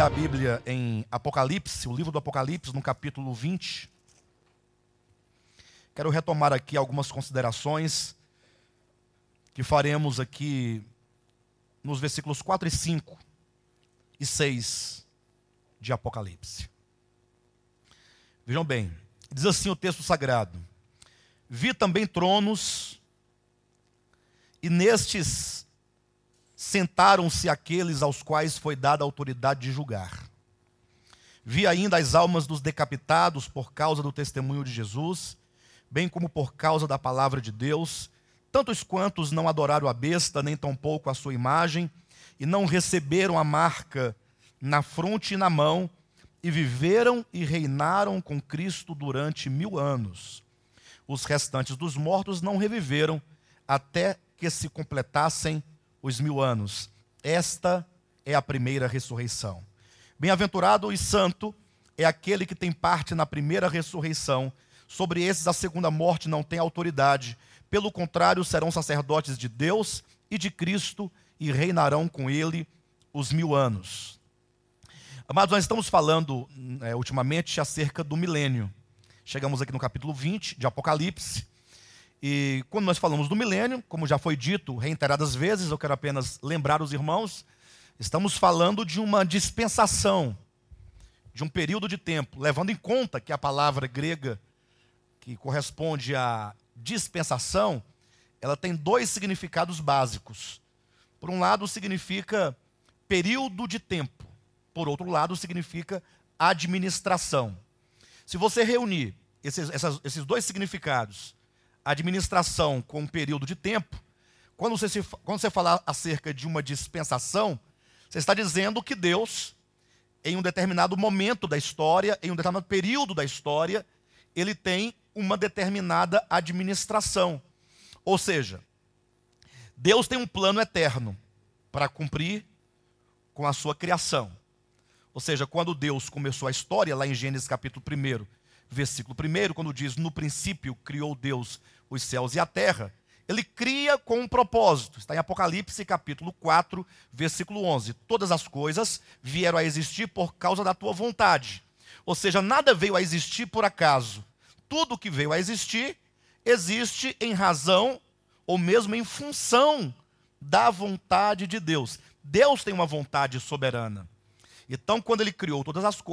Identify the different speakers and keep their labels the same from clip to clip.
Speaker 1: a Bíblia em Apocalipse, o livro do Apocalipse, no capítulo 20. Quero retomar aqui algumas considerações que faremos aqui nos versículos 4 e 5 e 6 de Apocalipse. Vejam bem, diz assim o texto sagrado: vi também tronos, e nestes sentaram-se aqueles aos quais foi dada a autoridade de julgar. Vi ainda as almas dos decapitados por causa do testemunho de Jesus, bem como por causa da palavra de Deus, tantos quantos não adoraram a besta, nem tampouco a sua imagem, e não receberam a marca na fronte e na mão, e viveram e reinaram com Cristo durante 1000 anos. Os restantes dos mortos não reviveram até que se completassem os 1000 anos. Esta é a primeira ressurreição. Bem-aventurado e santo é aquele que tem parte na primeira ressurreição. Sobre esses a segunda morte não tem autoridade. Pelo contrário, serão sacerdotes de Deus e de Cristo e reinarão com ele os 1000 anos. Amados, nós estamos falando ultimamente acerca do milênio. Chegamos aqui no capítulo 20 de Apocalipse. E quando nós falamos do milênio, como já foi dito reiteradas vezes, eu quero apenas lembrar os irmãos, estamos falando de uma dispensação, de um período de tempo, levando em conta que a palavra grega que corresponde à dispensação, ela tem 2 significados básicos. Por um lado, significa período de tempo. Por outro lado, significa administração. Se você reunir esses 2 significados, administração com um período de tempo, quando você falar acerca de uma dispensação, você está dizendo que Deus, em um determinado momento da história, em um determinado período da história, ele tem uma determinada administração. Ou seja, Deus tem um plano eterno para cumprir com a sua criação. Ou seja, quando Deus começou a história, lá em Gênesis capítulo 1, versículo 1, quando diz, no princípio criou Deus os céus e a terra, ele cria com um propósito. Está em Apocalipse capítulo 4, versículo 11. Todas as coisas vieram a existir por causa da tua vontade. Ou seja, nada veio a existir por acaso. Tudo que veio a existir, existe em razão ou mesmo em função da vontade de Deus. Deus tem uma vontade soberana. Então, quando ele criou todas as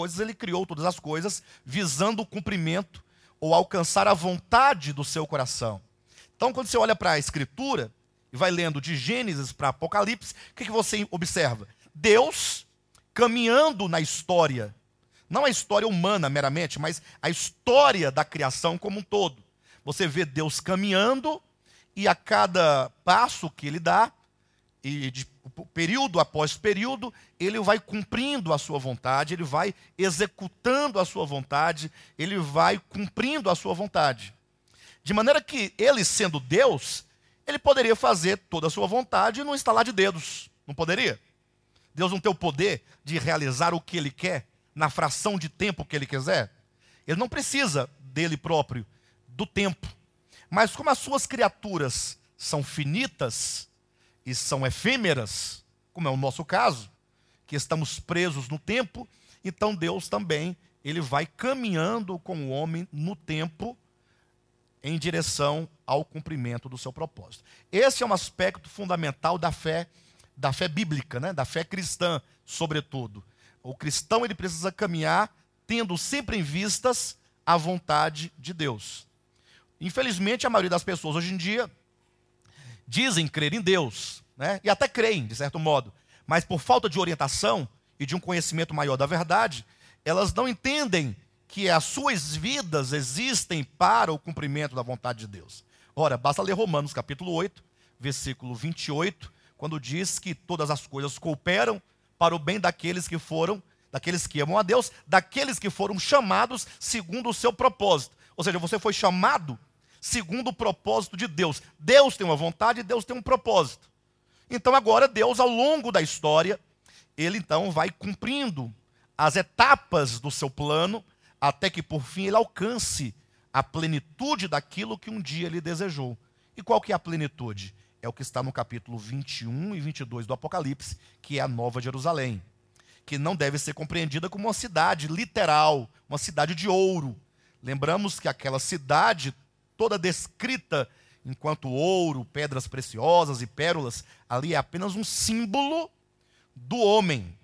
Speaker 1: coisas visando o cumprimento ou alcançar a vontade do seu coração. Então, quando você olha para a Escritura e vai lendo de Gênesis para Apocalipse, o que você observa? Deus caminhando na história, não a história humana meramente, mas a história da criação como um todo. Você vê Deus caminhando e a cada passo que ele dá, e de período após período, ele vai cumprindo a sua vontade, ele vai executando a sua vontade, ele vai cumprindo a sua vontade. De maneira que ele, sendo Deus, ele poderia fazer toda a sua vontade num estalar de dedos. Não poderia? Deus não tem o poder de realizar o que ele quer na fração de tempo que ele quiser? Ele não precisa dele próprio, do tempo. Mas como as suas criaturas são finitas e são efêmeras, como é o nosso caso, que estamos presos no tempo, então Deus também, ele vai caminhando com o homem no tempo em direção ao cumprimento do seu propósito. Esse é um aspecto fundamental da fé bíblica, né? Da fé cristã, sobretudo. O cristão, ele precisa caminhar tendo sempre em vistas a vontade de Deus. Infelizmente, a maioria das pessoas hoje em dia dizem crer em Deus, né? E até creem, de certo modo, mas por falta de orientação e de um conhecimento maior da verdade, elas não entendem que as suas vidas existem para o cumprimento da vontade de Deus. Ora, basta ler Romanos capítulo 8, versículo 28, quando diz que todas as coisas cooperam para o bem daqueles que amam a Deus, daqueles que foram chamados segundo o seu propósito. Ou seja, você foi chamado segundo o propósito de Deus. Deus tem uma vontade e Deus tem um propósito. Então agora Deus, ao longo da história, ele então vai cumprindo as etapas do seu plano, até que por fim ele alcance a plenitude daquilo que um dia ele desejou. E qual que é a plenitude? É o que está no capítulo 21 e 22 do Apocalipse, que é a Nova Jerusalém. que não deve ser compreendida como uma cidade literal, uma cidade de ouro. Lembramos que aquela cidade, toda descrita enquanto ouro, pedras preciosas e pérolas, ali é apenas um símbolo do homem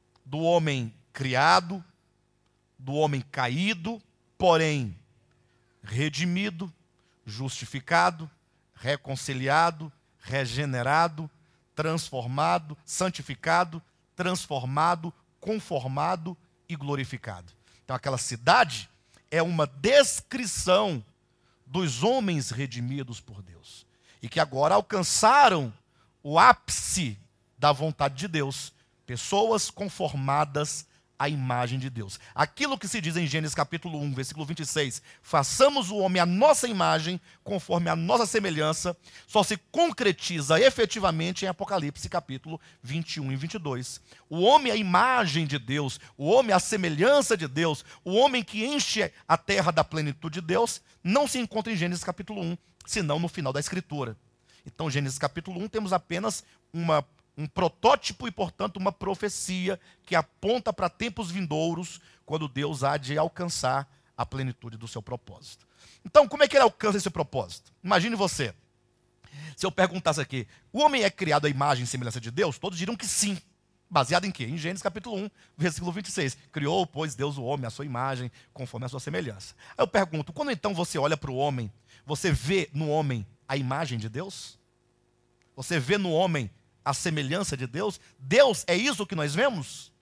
Speaker 1: criado, do homem caído, porém redimido, justificado, reconciliado, regenerado, transformado, santificado, transformado, conformado e glorificado. Então aquela cidade é uma descrição dos homens redimidos por Deus e que agora alcançaram o ápice da vontade de Deus, pessoas conformadas à imagem de Deus. Aquilo que se diz em Gênesis capítulo 1, versículo 26, façamos o homem à nossa imagem, conforme a nossa semelhança, só se concretiza efetivamente em Apocalipse capítulo 21 e 22. O homem à imagem de Deus, o homem à semelhança de Deus, o homem que enche a terra da plenitude de Deus, não se encontra em Gênesis capítulo 1, senão no final da Escritura. Então, Gênesis capítulo 1, temos apenas um protótipo e, portanto, uma profecia que aponta para tempos vindouros, quando Deus há de alcançar a plenitude do seu propósito. Então, como é que ele alcança esse propósito? Imagine você, se eu perguntasse aqui, o homem é criado à imagem e semelhança de Deus? Todos diriam que sim. Baseado em quê? Em Gênesis capítulo 1, versículo 26. Criou, pois, Deus o homem à sua imagem, conforme a sua semelhança. Aí eu pergunto, quando então você olha para o homem, você vê no homem a imagem de Deus? Você vê no homem a semelhança de Deus? Deus é isso que nós vemos?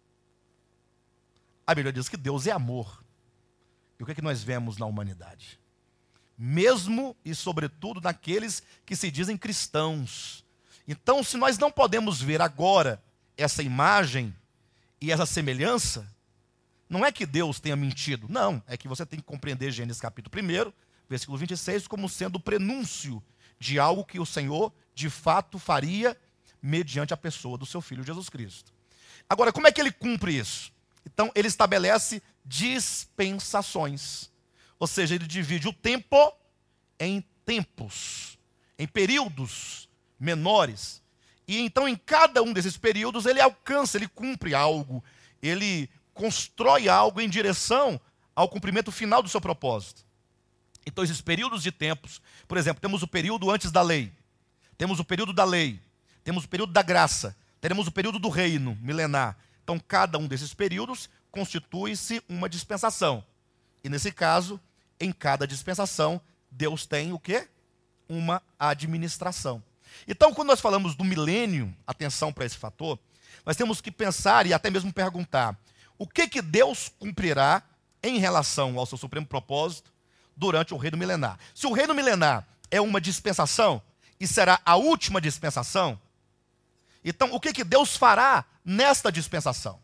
Speaker 1: A Bíblia diz que Deus é amor. E o que é que nós vemos na humanidade? Mesmo e sobretudo naqueles que se dizem cristãos. Então, se nós não podemos ver agora essa imagem e essa semelhança, não é que Deus tenha mentido, não, é que você tem que compreender Gênesis capítulo 1, versículo 26, como sendo o prenúncio de algo que o Senhor de fato faria mediante a pessoa do seu Filho Jesus Cristo. Agora, como é que ele cumpre isso? Então, ele estabelece dispensações. Ou seja, ele divide o tempo em tempos, em períodos menores. E então, em cada um desses períodos, ele alcança, ele cumpre algo, ele constrói algo em direção ao cumprimento final do seu propósito. Então, esses períodos de tempos, por exemplo, temos o período antes da lei, temos o período da lei, temos o período da graça, teremos o período do reino milenar. Então, cada um desses períodos constitui-se uma dispensação. E nesse caso, em cada dispensação, Deus tem o quê? Uma administração. Então, quando nós falamos do milênio, atenção para esse fator, nós temos que pensar e até mesmo perguntar, o que Deus cumprirá em relação ao seu supremo propósito durante o reino milenar? Se o reino milenar é uma dispensação e será a última dispensação, então o que Deus fará nesta dispensação?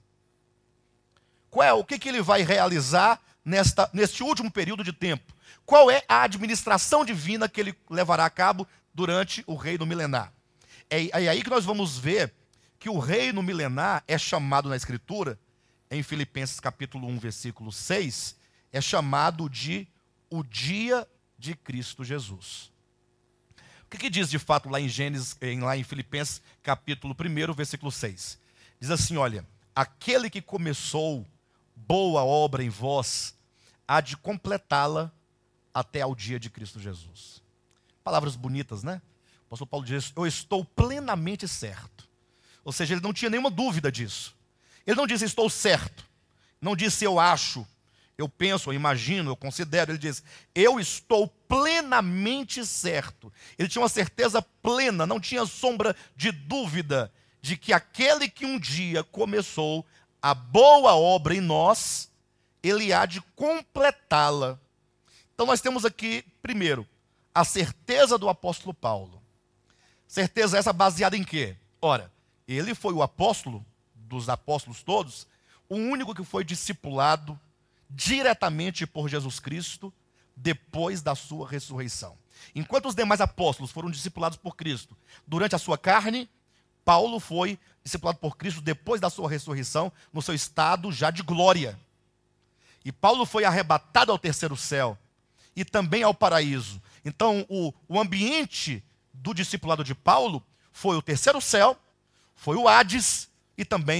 Speaker 1: O que ele vai realizar neste último período de tempo? Qual é a administração divina que ele levará a cabo durante o reino milenar? É aí que nós vamos ver que o reino milenar é chamado na Escritura, em Filipenses capítulo 1, versículo 6, é chamado de o dia de Cristo Jesus. O que diz de fato lá em Filipenses capítulo 1, versículo 6? Diz assim, olha, aquele que começou boa obra em vós, há de completá-la até ao dia de Cristo Jesus. Palavras bonitas, né? O apóstolo Paulo diz, eu estou plenamente certo. Ou seja, ele não tinha nenhuma dúvida disso. Ele não disse, estou certo. Não disse, eu acho, eu penso, eu imagino, eu considero. Ele diz, eu estou plenamente certo. Ele tinha uma certeza plena, não tinha sombra de dúvida de que aquele que um dia começou a boa obra em nós, ele há de completá-la. Então nós temos aqui, primeiro, a certeza do apóstolo Paulo. Certeza essa baseada em quê? Ora, ele foi o apóstolo dos apóstolos todos, o único que foi discipulado diretamente por Jesus Cristo depois da sua ressurreição. Enquanto os demais apóstolos foram discipulados por Cristo durante a sua carne, Paulo foi discipulado por Cristo depois da sua ressurreição, no seu estado já de glória. E Paulo foi arrebatado ao terceiro céu e também ao paraíso. Então, o ambiente do discipulado de Paulo foi o terceiro céu, foi o Hades e também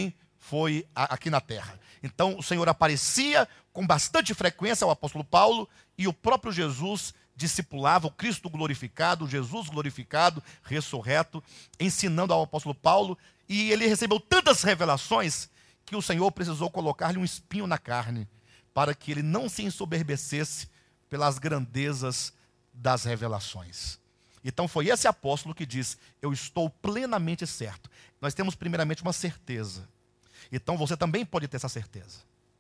Speaker 1: foi aqui na terra. Então o Senhor aparecia com bastante frequência ao apóstolo Paulo, e o próprio Jesus discipulava o Cristo glorificado, o Jesus glorificado, ressurreto, ensinando ao apóstolo Paulo, e ele recebeu tantas revelações que o Senhor precisou colocar-lhe um espinho na carne, para que ele não se ensoberbecesse pelas grandezas das revelações. Então foi esse apóstolo que diz: eu estou plenamente certo. Nós temos primeiramente uma certeza. Então você também pode ter essa certeza.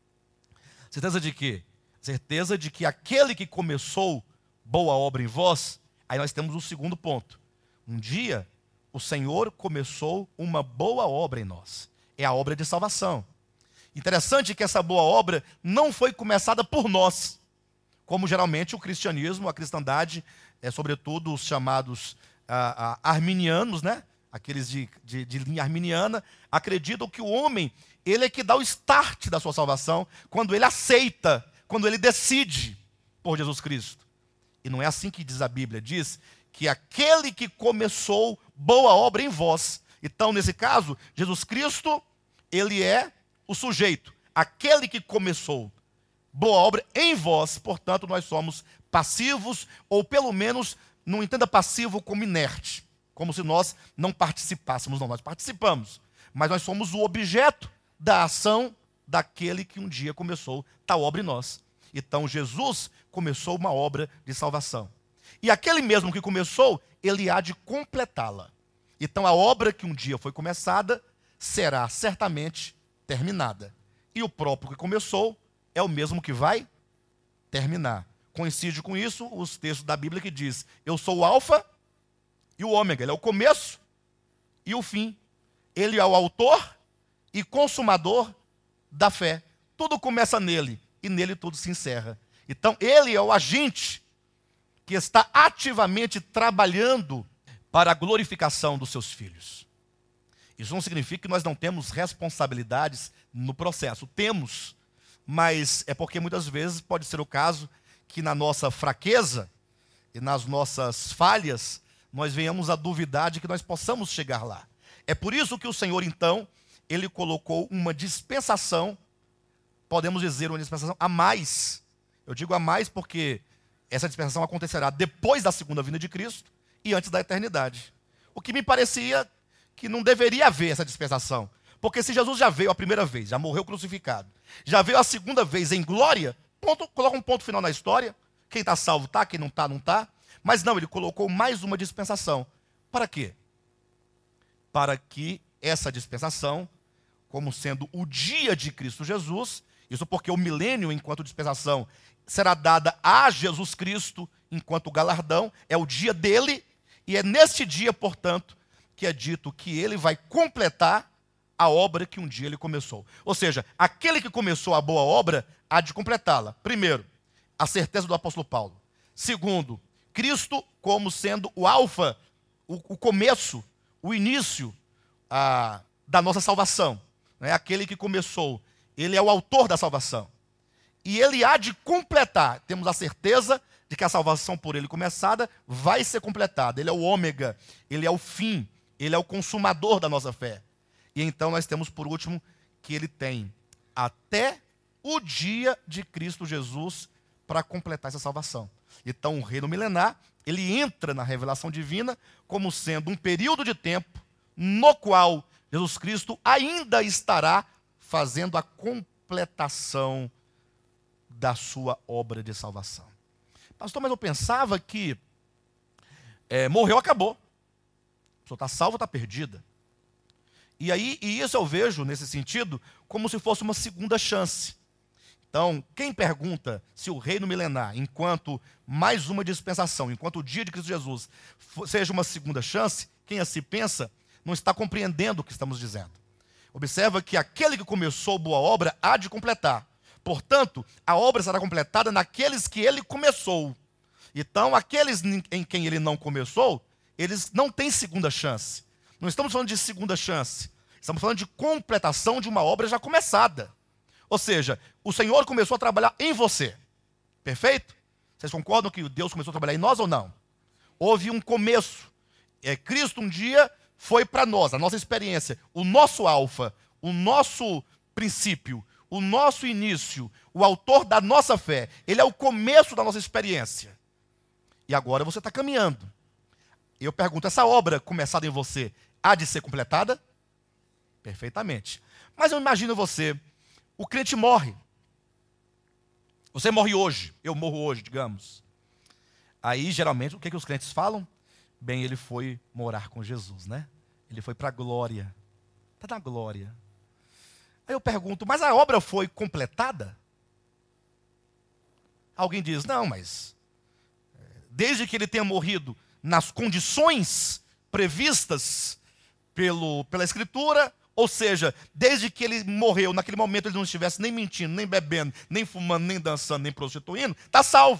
Speaker 1: Certeza de quê? Certeza de que aquele que começou boa obra em vós. Aí nós temos o segundo ponto. Um dia o Senhor começou uma boa obra em nós. É a obra de salvação. Interessante que essa boa obra não foi começada por nós, como geralmente o cristianismo, a cristandade, sobretudo os chamados arminianos, né? Aqueles de linha arminiana, acreditam que o homem, ele é que dá o start da sua salvação, quando ele aceita, quando ele decide por Jesus Cristo. E não é assim que diz a Bíblia. Diz que aquele que começou boa obra em vós. Então, nesse caso, Jesus Cristo, ele é o sujeito. Aquele que começou boa obra em vós. Portanto, nós somos passivos, ou pelo menos, não entenda passivo como inerte. Como se nós não participássemos. Não, nós participamos. Mas nós somos o objeto da ação daquele que um dia começou tal obra em nós. Então, Jesus começou uma obra de salvação. E aquele mesmo que começou, ele há de completá-la. Então, a obra que um dia foi começada, será certamente terminada. E o próprio que começou, é o mesmo que vai terminar. Coincide com isso os textos da Bíblia que diz: eu sou o alfa e o ômega. Ele é o começo e o fim. Ele é o autor e consumador da fé. Tudo começa nele, e nele tudo se encerra. Então, ele é o agente que está ativamente trabalhando para a glorificação dos seus filhos. Isso não significa que nós não temos responsabilidades no processo. Temos, mas é porque muitas vezes pode ser o caso que na nossa fraqueza e nas nossas falhas, nós venhamos a duvidar de que nós possamos chegar lá. É por isso que o Senhor, então, ele colocou uma dispensação, podemos dizer uma dispensação a mais. Eu digo a mais porque essa dispensação acontecerá depois da segunda vinda de Cristo e antes da eternidade. O que me parecia que não deveria haver essa dispensação. Porque se Jesus já veio a primeira vez, já morreu crucificado, já veio a segunda vez em glória, coloca um ponto final na história. Quem está salvo está, quem não está, não está. Mas não, ele colocou mais uma dispensação. Para quê? Para que essa dispensação, como sendo o dia de Cristo Jesus, isso porque o milênio, enquanto dispensação, será dada a Jesus Cristo enquanto galardão, é o dia dele, e é neste dia, portanto, que é dito que ele vai completar a obra que um dia ele começou. Ou seja, aquele que começou a boa obra há de completá-la. Primeiro, a certeza do apóstolo Paulo. Segundo, Cristo como sendo o alfa, o começo, o início da nossa salvação. Né? Aquele que começou, ele é o autor da salvação. E ele há de completar. Temos a certeza de que a salvação por ele começada vai ser completada. Ele é o ômega, ele é o fim, ele é o consumador da nossa fé. E então nós temos por último que ele tem até o dia de Cristo Jesus para completar essa salvação. Então o reino milenar, ele entra na revelação divina como sendo um período de tempo no qual Jesus Cristo ainda estará fazendo a completação da sua obra de salvação. Pastor, mas eu pensava que morreu, acabou. A pessoa está salva, está perdida. E isso eu vejo, nesse sentido, como se fosse uma segunda chance. Então, quem pergunta se o reino milenar, enquanto mais uma dispensação, enquanto o dia de Cristo Jesus seja uma segunda chance, quem assim pensa, não está compreendendo o que estamos dizendo. Observa que aquele que começou boa obra há de completar. Portanto, a obra será completada naqueles que ele começou. Então, aqueles em quem ele não começou, eles não têm segunda chance. Não estamos falando de segunda chance. Estamos falando de completação de uma obra já começada. Ou seja, o Senhor começou a trabalhar em você. Perfeito? Vocês concordam que Deus começou a trabalhar em nós ou não? Houve um começo. Cristo um dia foi para nós, a nossa experiência, o nosso alfa, o nosso princípio, o nosso início, o autor da nossa fé. Ele é o começo da nossa experiência. E agora você está caminhando. Eu pergunto, essa obra começada em você há de ser completada? Perfeitamente. Mas eu imagino você, o crente morre. Você morre hoje, eu morro hoje, digamos. Aí, geralmente, o que os crentes falam? Bem, ele foi morar com Jesus, né? Ele foi para a glória. Está na glória. Aí eu pergunto, mas a obra foi completada? Alguém diz, não, mas desde que ele tenha morrido nas condições previstas pela Escritura, ou seja, desde que ele morreu, naquele momento ele não estivesse nem mentindo, nem bebendo, nem fumando, nem dançando, nem prostituindo, está salvo.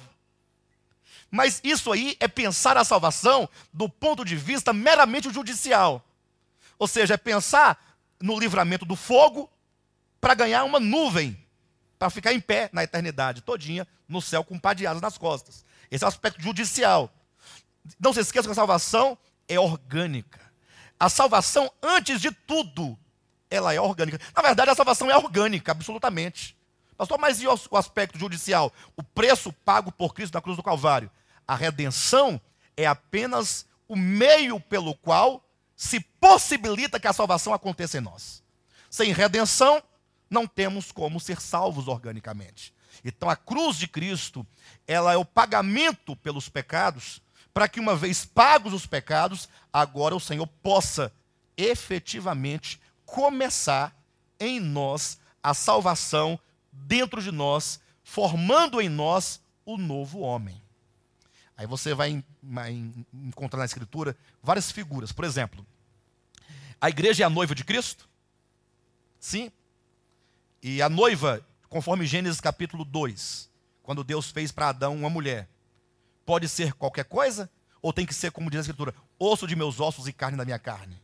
Speaker 1: Mas isso aí é pensar a salvação do ponto de vista meramente judicial. Ou seja, é pensar no livramento do fogo para ganhar uma nuvem, para ficar em pé na eternidade todinha, no céu com um par de asas nas costas. Esse é o aspecto judicial. Não se esqueça que a salvação é orgânica. A salvação, antes de tudo, ela é orgânica. Na verdade, a salvação é orgânica, absolutamente. Pastor, mas e o aspecto judicial? O preço pago por Cristo na cruz do Calvário. A redenção é apenas o meio pelo qual se possibilita que a salvação aconteça em nós. Sem redenção, não temos como ser salvos organicamente. Então a cruz de Cristo, ela é o pagamento pelos pecados, para que uma vez pagos os pecados, agora o Senhor possa efetivamente começar em nós a salvação dentro de nós, formando em nós o novo homem. Aí você vai encontrar na Escritura várias figuras. Por exemplo, a igreja é a noiva de Cristo? Sim. E a noiva, conforme Gênesis capítulo 2, quando Deus fez para Adão uma mulher, pode ser qualquer coisa? Ou tem que ser, como diz a Escritura, osso de meus ossos e carne da minha carne?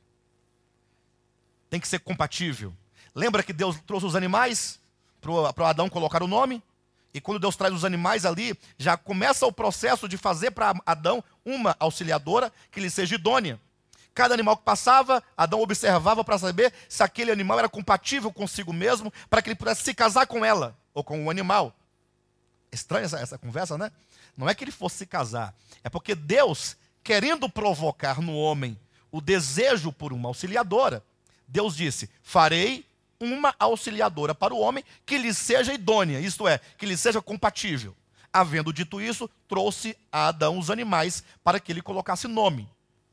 Speaker 1: Tem que ser compatível. Lembra que Deus trouxe os animais para Adão colocar o nome? E quando Deus traz os animais ali, já começa o processo de fazer para Adão uma auxiliadora que lhe seja idônea. Cada animal que passava, Adão observava para saber se aquele animal era compatível consigo mesmo, para que ele pudesse se casar com ela, ou com o animal. Estranha essa conversa, né? Não é que ele fosse se casar, é porque Deus, querendo provocar no homem o desejo por uma auxiliadora, Deus disse, farei uma auxiliadora para o homem que lhe seja idônea, isto é, que lhe seja compatível. Havendo dito isso, trouxe a Adão os animais para que ele colocasse nome.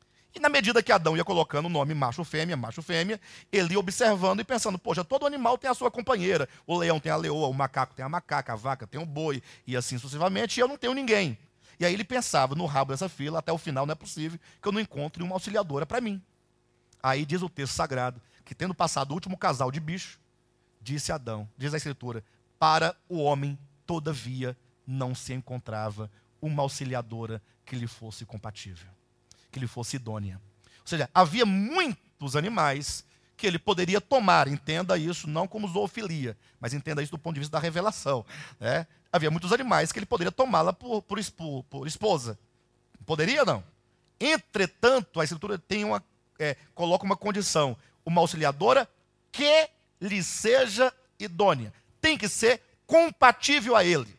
Speaker 1: E na medida que Adão ia colocando o nome macho, fêmea, ele ia observando e pensando, poxa, todo animal tem a sua companheira. O leão tem a leoa, o macaco tem a macaca, a vaca tem o boi, e assim sucessivamente, e eu não tenho ninguém. E aí ele pensava, no rabo dessa fila, até o final não é possível que eu não encontre uma auxiliadora para mim. Aí diz o texto sagrado, que tendo passado o último casal de bicho, disse Adão, diz a Escritura, para o homem, todavia, não se encontrava uma auxiliadora que lhe fosse compatível, que lhe fosse idônea. Ou seja, havia muitos animais que ele poderia tomar, entenda isso não como zoofilia, mas entenda isso do ponto de vista da revelação. Né? Havia muitos animais que ele poderia tomá-la por esposa. Poderia ou não? Entretanto, a Escritura coloca uma condição, uma auxiliadora que lhe seja idônea. Tem que ser compatível a ele,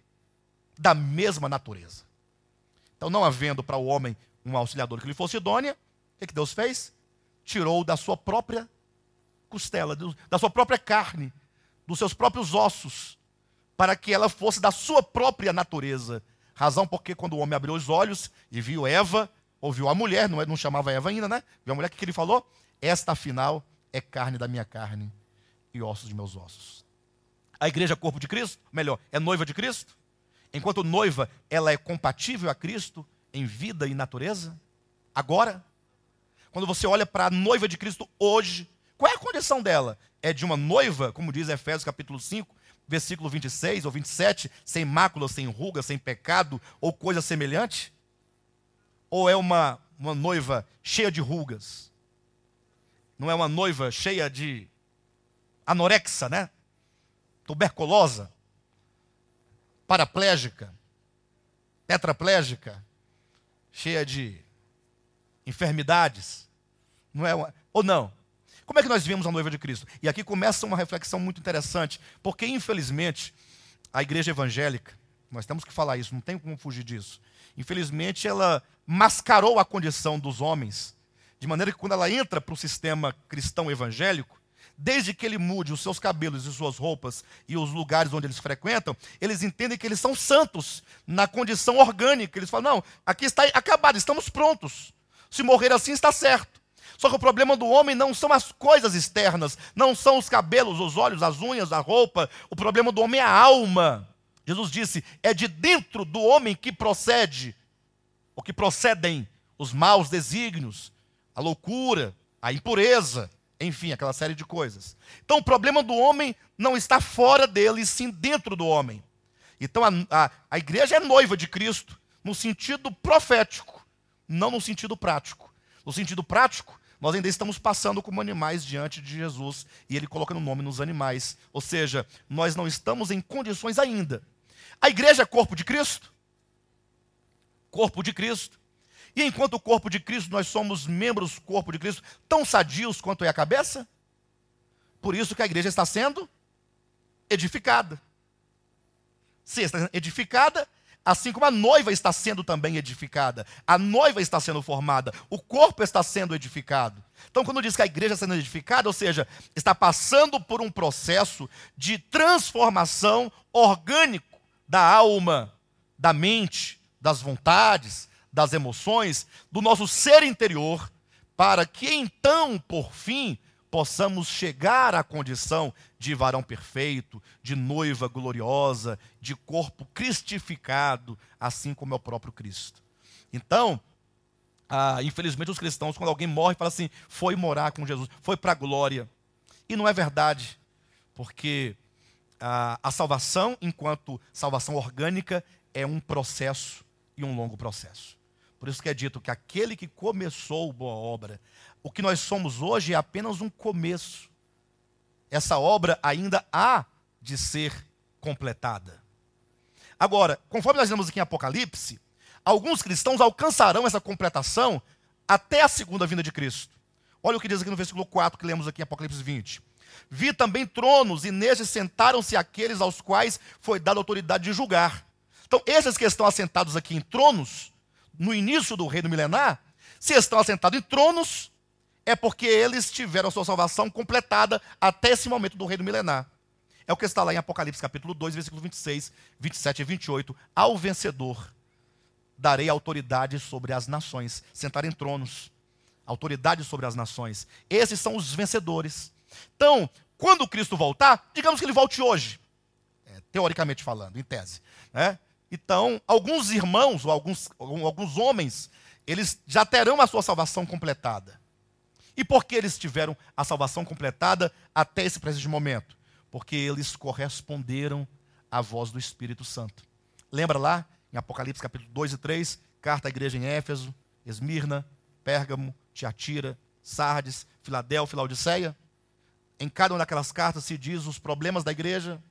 Speaker 1: da mesma natureza. Então, não havendo para o homem um auxiliador que lhe fosse idônea, o que Deus fez? Tirou da sua própria costela, da sua própria carne, dos seus próprios ossos, para que ela fosse da sua própria natureza. Razão porque quando o homem abriu os olhos e viu Eva, ou viu a mulher, não chamava Eva ainda, né? Viu a mulher, o que ele falou? Esta, afinal, é carne da minha carne e ossos de meus ossos. A igreja é corpo de Cristo, melhor, é noiva de Cristo. Enquanto noiva, ela é compatível a Cristo em vida e natureza. Agora, quando você olha para a noiva de Cristo hoje, qual é a condição dela? É de uma noiva, como diz Efésios capítulo 5, versículo 26 ou 27, sem mácula, sem ruga, sem pecado ou coisa semelhante? Ou é uma noiva cheia de rugas? Não é uma noiva cheia de anorexia, né? Tuberculosa, paraplégica, tetraplégica, cheia de enfermidades. Não é ou não? Como é que nós vemos a noiva de Cristo? E aqui começa uma reflexão muito interessante, porque infelizmente a igreja evangélica, nós temos que falar isso, não tem como fugir disso. Infelizmente ela mascarou a condição dos homens, de maneira que quando ela entra para o sistema cristão evangélico, desde que ele mude os seus cabelos e suas roupas e os lugares onde eles frequentam, eles entendem que eles são santos na condição orgânica. Eles falam, não, aqui está acabado, estamos prontos. Se morrer assim está certo. Só que o problema do homem não são as coisas externas, não são os cabelos, os olhos, as unhas, a roupa. O problema do homem é a alma. Jesus disse, é de dentro do homem que procede, ou que procedem os maus desígnios, a loucura, a impureza, enfim, aquela série de coisas. Então o problema do homem não está fora dele, sim dentro do homem. Então a igreja é noiva de Cristo, no sentido profético, não no sentido prático. No sentido prático, nós ainda estamos passando como animais diante de Jesus, e ele colocando o nome nos animais. Ou seja, nós não estamos em condições ainda. A igreja é corpo de Cristo? Corpo de Cristo. E enquanto o corpo de Cristo, nós somos membros do corpo de Cristo, tão sadios quanto é a cabeça? Por isso que a igreja está sendo edificada. Se está sendo edificada, assim como a noiva está sendo também edificada. A noiva está sendo formada, o corpo está sendo edificado. Então, quando diz que a igreja está sendo edificada, ou seja, está passando por um processo de transformação orgânico da alma, da mente, das vontades, das emoções, do nosso ser interior, para que então, por fim, possamos chegar à condição de varão perfeito, de noiva gloriosa, de corpo cristificado, assim como é o próprio Cristo. Então, infelizmente os cristãos, quando alguém morre, falam assim, foi morar com Jesus, foi para a glória. E não é verdade, porque a salvação, enquanto salvação orgânica, é um processo e um longo processo. Por isso que é dito que aquele que começou boa obra, o que nós somos hoje é apenas um começo. Essa obra ainda há de ser completada. Agora, conforme nós lemos aqui em Apocalipse, alguns cristãos alcançarão essa completação até a segunda vinda de Cristo. Olha o que diz aqui no versículo 4, que lemos aqui em Apocalipse 20. Vi também tronos, e nestes sentaram-se aqueles aos quais foi dada autoridade de julgar. Então, esses que estão assentados aqui em tronos, no início do reino milenar, se estão assentados em tronos, é porque eles tiveram a sua salvação completada até esse momento do reino milenar. É o que está lá em Apocalipse capítulo 2, versículos 26, 27 e 28. Ao vencedor darei autoridade sobre as nações, sentar em tronos, autoridade sobre as nações. Esses são os vencedores. Então, quando Cristo voltar, digamos que ele volte hoje, teoricamente falando, em tese, né? Então, alguns irmãos, ou alguns homens, eles já terão a sua salvação completada. E por que eles tiveram a salvação completada até esse presente momento? Porque eles corresponderam à voz do Espírito Santo. Lembra lá, em Apocalipse capítulo 2 e 3, carta à igreja em Éfeso, Esmirna, Pérgamo, Tiatira, Sardes, Filadélfia, Laodiceia? Em cada uma daquelas cartas se diz os problemas da igreja.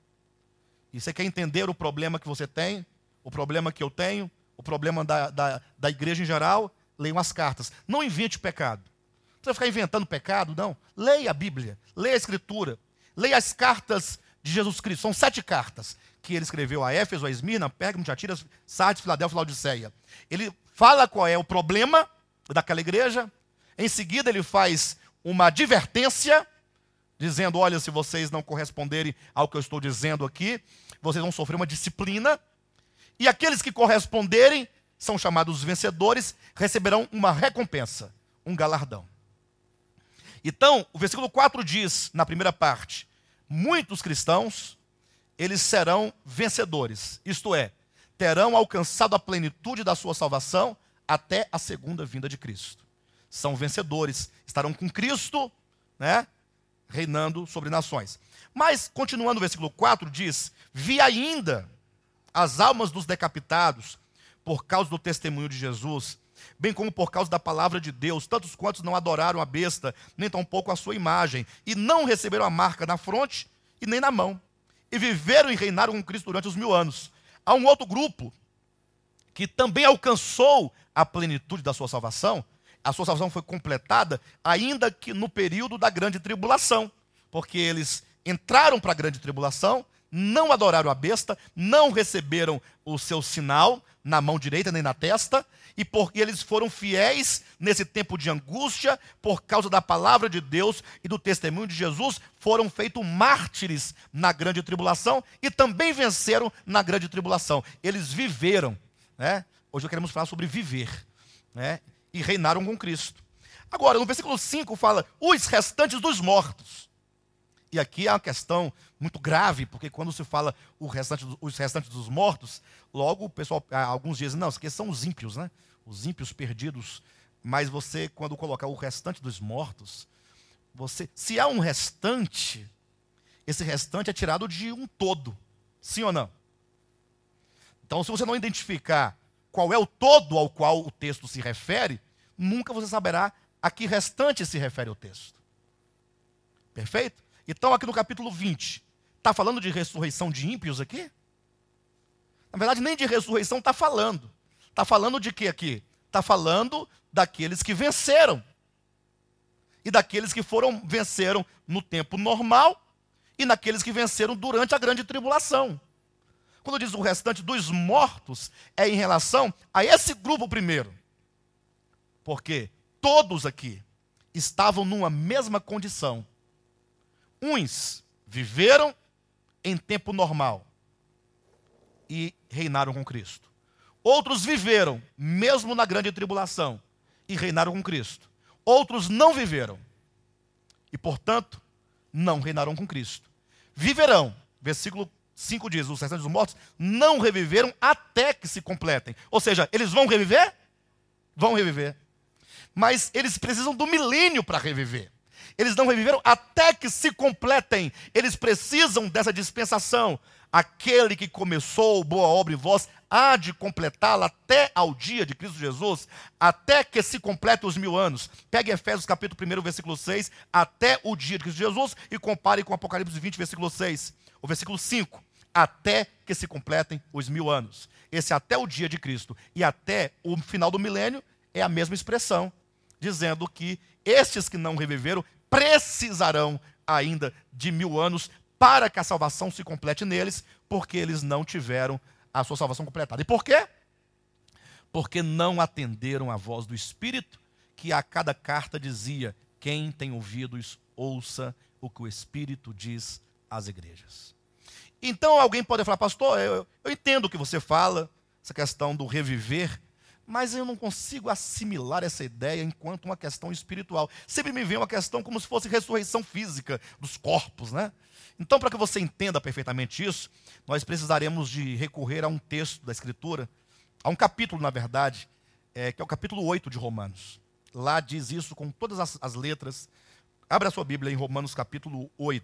Speaker 1: E você quer entender o problema que você tem, o problema que eu tenho, o problema da igreja em geral? Leiam as cartas. Não invente pecado. Não precisa ficar inventando pecado, não. Leia a Bíblia, leia a Escritura, leia as cartas de Jesus Cristo. São 7 cartas que ele escreveu a Éfeso, a Esmirna, Pérgamo, Tiatira, Sardes, Filadélfia e Laodiceia. Ele fala qual é o problema daquela igreja. Em seguida ele faz uma advertência, dizendo, olha, se vocês não corresponderem ao que eu estou dizendo aqui, vocês vão sofrer uma disciplina. E aqueles que corresponderem, são chamados vencedores, receberão uma recompensa, um galardão. Então, o versículo 4 diz, na primeira parte, muitos cristãos, eles serão vencedores. Isto é, terão alcançado a plenitude da sua salvação até a segunda vinda de Cristo. São vencedores, estarão com Cristo, né, reinando sobre nações. Mas, continuando o versículo 4, diz, vi ainda as almas dos decapitados por causa do testemunho de Jesus, bem como por causa da palavra de Deus, tantos quantos não adoraram a besta, nem tampouco a sua imagem, e não receberam a marca na fronte e nem na mão, e viveram e reinaram com Cristo durante os 1000 anos. Há um outro grupo que também alcançou a plenitude da sua salvação, a sua salvação foi completada ainda que no período da grande tribulação, porque eles entraram para a grande tribulação, não adoraram a besta, não receberam o seu sinal na mão direita nem na testa, e porque eles foram fiéis nesse tempo de angústia, por causa da palavra de Deus e do testemunho de Jesus, foram feitos mártires na grande tribulação e também venceram na grande tribulação. Eles viveram, né? Hoje queremos falar sobre viver, né? E reinaram com Cristo. Agora, no versículo 5 fala, os restantes dos mortos. E aqui é uma questão muito grave, porque quando se fala os restantes dos mortos, logo o pessoal, alguns dizem, não, esses são os ímpios, né? Os ímpios perdidos. Mas você, quando colocar o restante dos mortos, se há um restante, esse restante é tirado de um todo. Sim ou não? Então, se você não identificar qual é o todo ao qual o texto se refere, nunca você saberá a que restante se refere o texto. Perfeito? Então, aqui no capítulo 20, está falando de ressurreição de ímpios aqui? Na verdade, nem de ressurreição está falando. Está falando de quê aqui? Está falando daqueles que venceram. E daqueles que venceram no tempo normal e naqueles que venceram durante a grande tribulação. Quando diz o restante dos mortos, é em relação a esse grupo primeiro. Porque todos aqui estavam numa mesma condição. Uns viveram em tempo normal e reinaram com Cristo. Outros viveram, mesmo na grande tribulação, e reinaram com Cristo. Outros não viveram e, portanto, não reinaram com Cristo. Viverão, versículo 5 diz, os restantes dos mortos não reviveram até que se completem. Ou seja, eles vão reviver? Vão reviver. Mas eles precisam do milênio para reviver. Eles não reviveram até que se completem. Eles precisam dessa dispensação. Aquele que começou boa obra em vós, há de completá-la até ao dia de Cristo Jesus, até que se complete os 1000 anos. Pegue Efésios capítulo 1, versículo 6, até o dia de Cristo Jesus, e compare com Apocalipse 20, versículo 6. O versículo 5, até que se completem os 1000 anos. Esse até o dia de Cristo e até o final do milênio é a mesma expressão, dizendo que estes que não reviveram precisarão ainda de 1000 anos para que a salvação se complete neles, porque eles não tiveram a sua salvação completada. E por quê? Porque não atenderam à voz do Espírito, que a cada carta dizia, quem tem ouvidos, ouça o que o Espírito diz às igrejas. Então alguém pode falar, pastor, eu entendo o que você fala, essa questão do reviver, mas eu não consigo assimilar essa ideia enquanto uma questão espiritual. Sempre me vem uma questão como se fosse ressurreição física dos corpos, né? Então, para que você entenda perfeitamente isso, nós precisaremos de recorrer a um texto da Escritura, a um capítulo, na verdade, que é o capítulo 8 de Romanos. Lá diz isso com todas as letras. Abra a sua Bíblia em Romanos capítulo 8.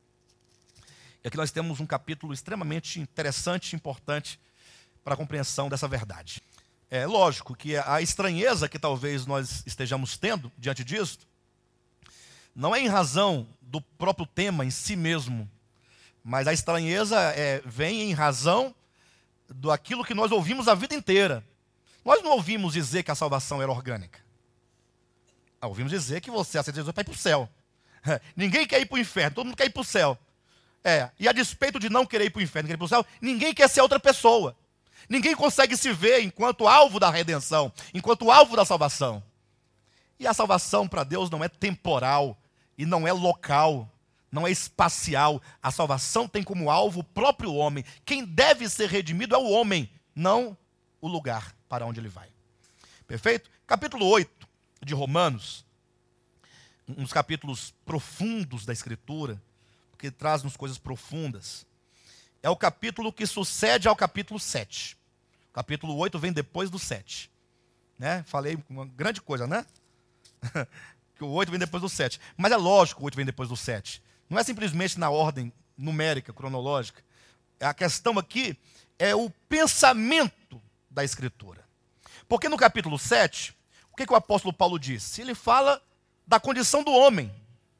Speaker 1: E aqui nós temos um capítulo extremamente interessante e importante para a compreensão dessa verdade. É lógico que a estranheza que talvez nós estejamos tendo diante disso, não é em razão do próprio tema em si mesmo, mas a estranheza vem em razão daquilo que nós ouvimos a vida inteira. Nós não ouvimos dizer que a salvação era orgânica. Ouvimos dizer que você aceita Jesus para ir para o céu. Ninguém quer ir para o inferno, todo mundo quer ir para o céu. E a despeito de não querer ir para o inferno, querer ir para o céu, ninguém quer ser outra pessoa. Ninguém consegue se ver enquanto alvo da redenção, enquanto alvo da salvação. E a salvação para Deus não é temporal e não é local, não é espacial. A salvação tem como alvo o próprio homem. Quem deve ser redimido é o homem, não o lugar para onde ele vai. Perfeito? Capítulo 8 de Romanos, um dos capítulos profundos da Escritura, porque traz-nos coisas profundas. É o capítulo que sucede ao capítulo 7. O capítulo 8 vem depois do 7. Né? Falei uma grande coisa, né? Que o 8 vem depois do 7. Mas é lógico que o 8 vem depois do 7. Não é simplesmente na ordem numérica, cronológica. A questão aqui é o pensamento da Escritura. Porque no capítulo 7, o que o apóstolo Paulo disse? Ele fala da condição do homem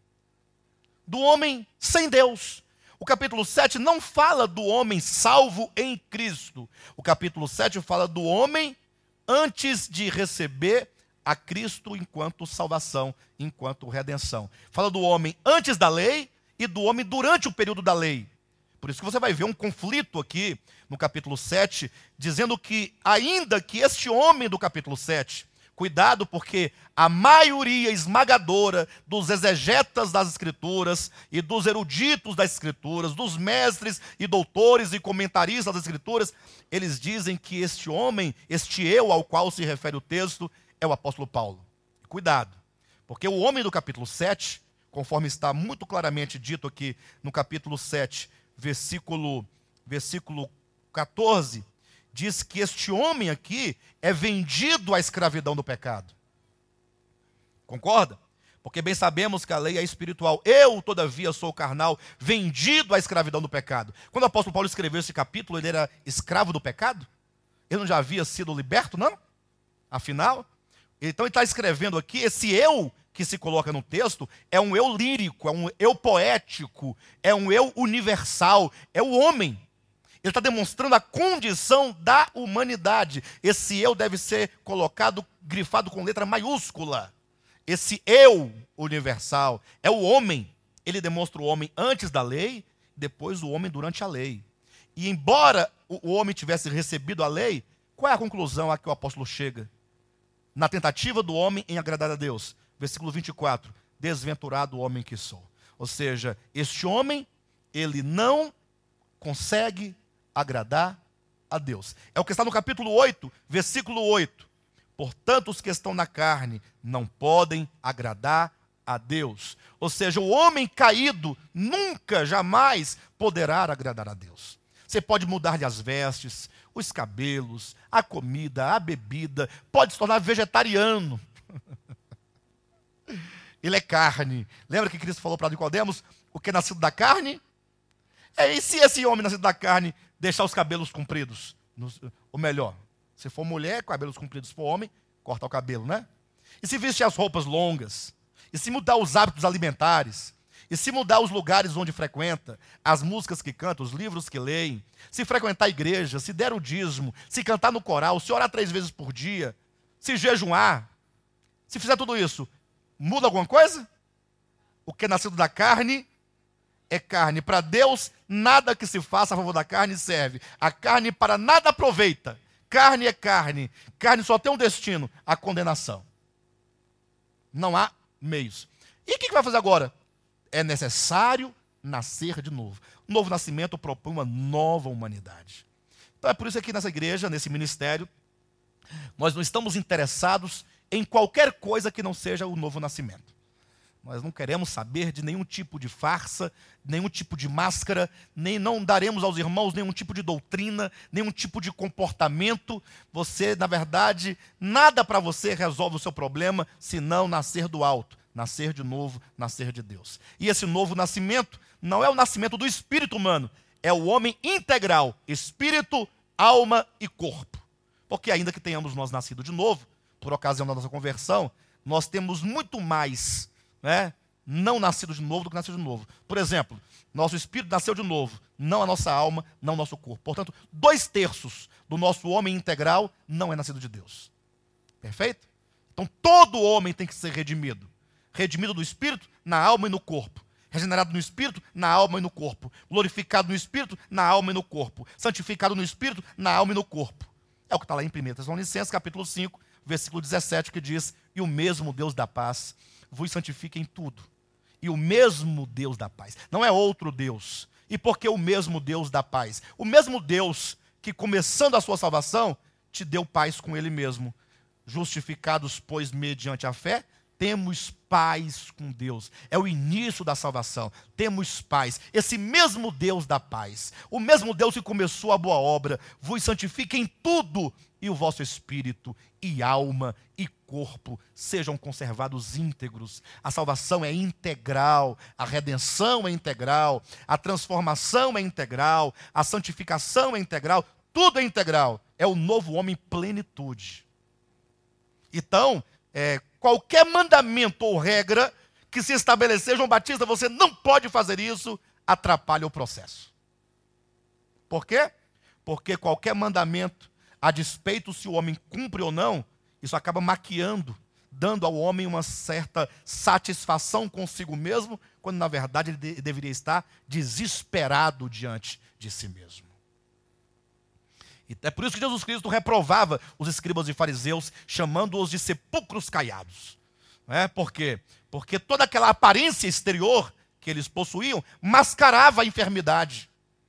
Speaker 1: sem Deus. O capítulo 7 não fala do homem salvo em Cristo. O capítulo 7 fala do homem antes de receber a Cristo enquanto salvação, enquanto redenção. Fala do homem antes da lei e do homem durante o período da lei. Por isso que você vai ver um conflito aqui no capítulo 7, dizendo que ainda que este homem do capítulo 7, cuidado, porque a maioria esmagadora dos exegetas das Escrituras e dos eruditos das Escrituras, dos mestres e doutores e comentaristas das Escrituras, eles dizem que este homem, este eu ao qual se refere o texto, é o apóstolo Paulo. Cuidado, porque o homem do capítulo 7, conforme está muito claramente dito aqui no capítulo 7, versículo 14, diz que este homem aqui é vendido à escravidão do pecado. Concorda? Porque bem sabemos que a lei é espiritual. Eu, todavia, sou carnal, vendido à escravidão do pecado. Quando o apóstolo Paulo escreveu esse capítulo, ele era escravo do pecado? Ele não já havia sido liberto, não? Afinal, então ele está escrevendo aqui, esse eu que se coloca no texto, é um eu lírico, é um eu poético, é um eu universal, é o homem. Ele está demonstrando a condição da humanidade. Esse eu deve ser colocado, grifado com letra maiúscula. Esse eu universal é o homem. Ele demonstra o homem antes da lei, depois o homem durante a lei. E embora o homem tivesse recebido a lei, qual é a conclusão a que o apóstolo chega? Na tentativa do homem em agradar a Deus. Versículo 24. Desventurado o homem que sou. Ou seja, este homem, ele não consegue agradar a Deus. É o que está no capítulo 8, versículo 8. Portanto, os que estão na carne não podem agradar a Deus. Ou seja, o homem caído nunca, jamais poderá agradar a Deus. Você pode mudar-lhe as vestes, os cabelos, a comida, a bebida, pode se tornar vegetariano. Ele é carne. Lembra que Cristo falou para Nicodemos, o que é nascido da carne? E se esse homem nascido da carne deixar os cabelos compridos? Ou melhor, se for mulher, cabelos compridos, se for homem, corta o cabelo, né? E se vestir as roupas longas? E se mudar os hábitos alimentares? E se mudar os lugares onde frequenta? As músicas que canta, os livros que leem? Se frequentar a igreja? Se der o dízimo? Se cantar no coral? Se orar 3 vezes por dia? Se jejuar? Se fizer tudo isso, muda alguma coisa? O que é nascido da carne é carne. Para Deus, nada que se faça a favor da carne serve. A carne para nada aproveita. Carne é carne. Carne só tem um destino, a condenação. Não há meios. E o que vai fazer agora? É necessário nascer de novo. O novo nascimento propõe uma nova humanidade. Então é por isso que aqui nessa igreja, nesse ministério, nós não estamos interessados em qualquer coisa que não seja o novo nascimento. Nós não queremos saber de nenhum tipo de farsa, nenhum tipo de máscara, nem não daremos aos irmãos nenhum tipo de doutrina, nenhum tipo de comportamento. Você, na verdade, nada para você resolve o seu problema, senão nascer do alto, nascer de novo, nascer de Deus. E esse novo nascimento não é o nascimento do espírito humano, é o homem integral, espírito, alma e corpo. Porque ainda que tenhamos nós nascido de novo, por ocasião da nossa conversão, nós temos muito mais, não nascido de novo do que nascido de novo. Por exemplo, nosso espírito nasceu de novo, não a nossa alma, não o nosso corpo. Portanto, 2/3 do nosso homem integral não é nascido de Deus. Perfeito? Então, todo homem tem que ser redimido. Redimido no espírito, na alma e no corpo. Regenerado no espírito, na alma e no corpo. Glorificado no espírito, na alma e no corpo. Santificado no espírito, na alma e no corpo. É o que está lá em 1 Tessalonicenses, capítulo 5, versículo 17, que diz: e o mesmo Deus da paz vos santifique em tudo. E o mesmo Deus da paz. Não é outro Deus. E por que o mesmo Deus da paz? O mesmo Deus que, começando a sua salvação, te deu paz com ele mesmo. Justificados, pois, mediante a fé, temos paz com Deus. É o início da salvação. Temos paz. Esse mesmo Deus da paz, o mesmo Deus que começou a boa obra, vos santifique em tudo, e o vosso espírito, e alma, e corpo sejam conservados íntegros. A salvação é integral, a redenção é integral, a transformação é integral, a santificação é integral, tudo é integral. É o novo homem em plenitude. Então, qualquer mandamento ou regra que se estabelecer, João Batista, você não pode fazer isso, atrapalha o processo. Por quê? Porque qualquer mandamento, a despeito se o homem cumpre ou não, isso acaba maquiando, dando ao homem uma certa satisfação consigo mesmo, quando na verdade ele deveria estar desesperado diante de si mesmo. E é por isso que Jesus Cristo reprovava os escribas e fariseus, chamando-os de sepulcros caiados. Não é? Por quê? Porque toda aquela aparência exterior que eles possuíam mascarava a enfermidade.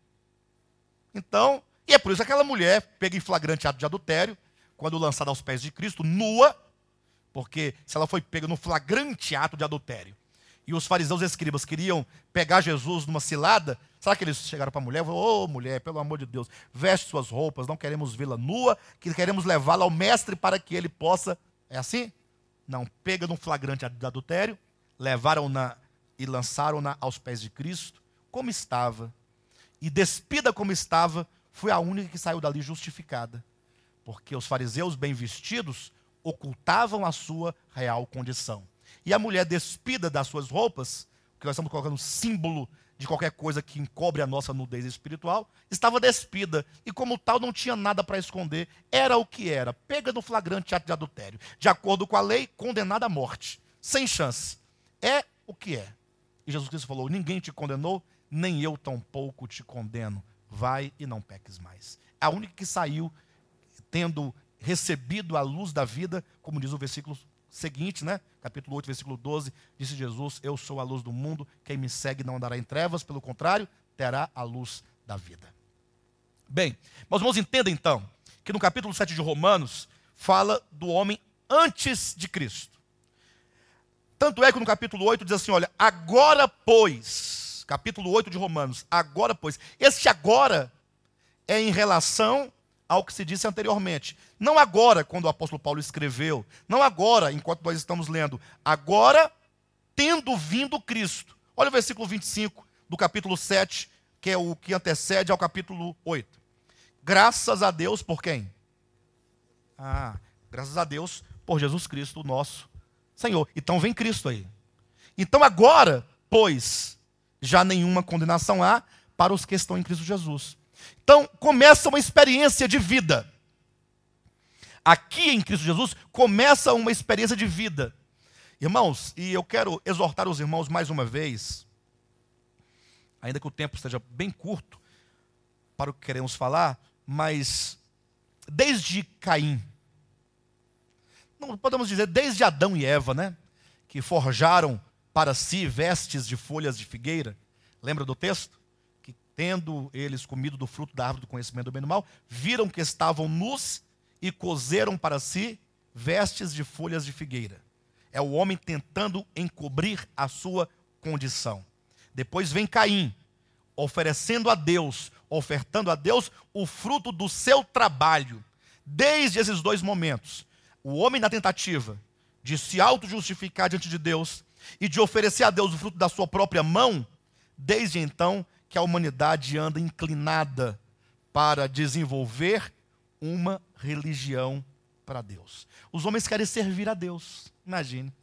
Speaker 1: Então, e é por isso que aquela mulher pega em flagrante ato de adultério, quando lançada aos pés de Cristo, nua, porque se ela foi pega no flagrante ato de adultério, e os fariseus e escribas queriam pegar Jesus numa cilada, será que eles chegaram para a mulher e falaram: ô mulher, pelo amor de Deus, veste suas roupas, não queremos vê-la nua, que queremos levá-la ao mestre para que ele possa... É assim? Não, pega num flagrante ato de adultério, levaram-na e lançaram-na aos pés de Cristo, como estava, e despida como estava, foi a única que saiu dali justificada, porque os fariseus bem vestidos ocultavam a sua real condição. E a mulher despida das suas roupas, que nós estamos colocando símbolo de qualquer coisa que encobre a nossa nudez espiritual, estava despida, e como tal não tinha nada para esconder, era o que era, pega no flagrante ato de adultério, de acordo com a lei, condenada à morte, sem chance, é o que é. E Jesus Cristo falou: ninguém te condenou, nem eu tampouco te condeno, vai e não peques mais. A única que saiu tendo recebido a luz da vida, como diz o versículo seguinte, né? Capítulo 8, versículo 12, disse Jesus: eu sou a luz do mundo, quem me segue não andará em trevas, pelo contrário, terá a luz da vida. Bem, meus irmãos, entendem então, que no capítulo 7 de Romanos, fala do homem antes de Cristo. Tanto é que no capítulo 8 diz assim, olha, agora pois, capítulo 8 de Romanos, agora pois, este agora é em relação ao que se disse anteriormente. Não agora, quando o apóstolo Paulo escreveu, não agora, enquanto nós estamos lendo, agora, tendo vindo Cristo. Olha o versículo 25 do capítulo 7, que é o que antecede ao capítulo 8. Graças a Deus por quem? Graças a Deus por Jesus Cristo, o nosso Senhor. Então vem Cristo aí. Então agora, pois, já nenhuma condenação há para os que estão em Cristo Jesus. Então começa uma experiência de vida. Aqui em Cristo Jesus começa uma experiência de vida. Irmãos, e eu quero exortar os irmãos mais uma vez, ainda que o tempo esteja bem curto para o que queremos falar, mas desde Caim, não podemos dizer desde Adão e Eva, né? Que forjaram para si vestes de folhas de figueira. Lembra do texto? Que tendo eles comido do fruto da árvore do conhecimento do bem e do mal, viram que estavam nus e coseram para si vestes de folhas de figueira. É o homem tentando encobrir a sua condição. Depois vem Caim, oferecendo a Deus, ofertando a Deus o fruto do seu trabalho. Desde esses dois momentos, o homem na tentativa de se auto-justificar diante de Deus e de oferecer a Deus o fruto da sua própria mão, desde então que a humanidade anda inclinada para desenvolver uma religião para Deus. Os homens querem servir a Deus, imagine.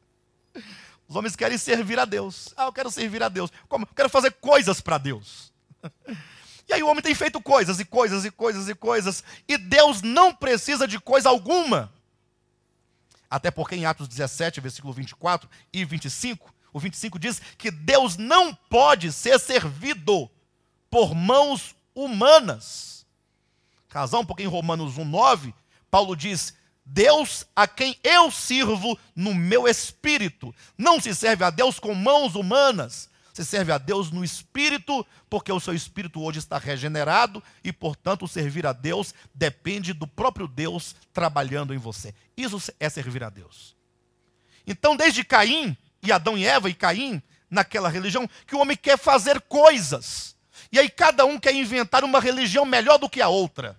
Speaker 1: Os homens querem servir a Deus. Eu quero servir a Deus. Como? Eu quero fazer coisas para Deus. E aí o homem tem feito coisas e coisas e coisas e coisas, e Deus não precisa de coisa alguma. Até porque em Atos 17, versículo 24 e 25, o 25 diz que Deus não pode ser servido por mãos humanas. Razão porque em Romanos 1,9, Paulo diz: Deus a quem eu sirvo no meu espírito. Não se serve a Deus com mãos humanas, se serve a Deus no espírito, porque o seu espírito hoje está regenerado e, portanto, servir a Deus depende do próprio Deus trabalhando em você. Isso é servir a Deus. Então, desde Caim, e Adão e Eva e Caim, naquela religião, que o homem quer fazer coisas. E aí cada um quer inventar uma religião melhor do que a outra.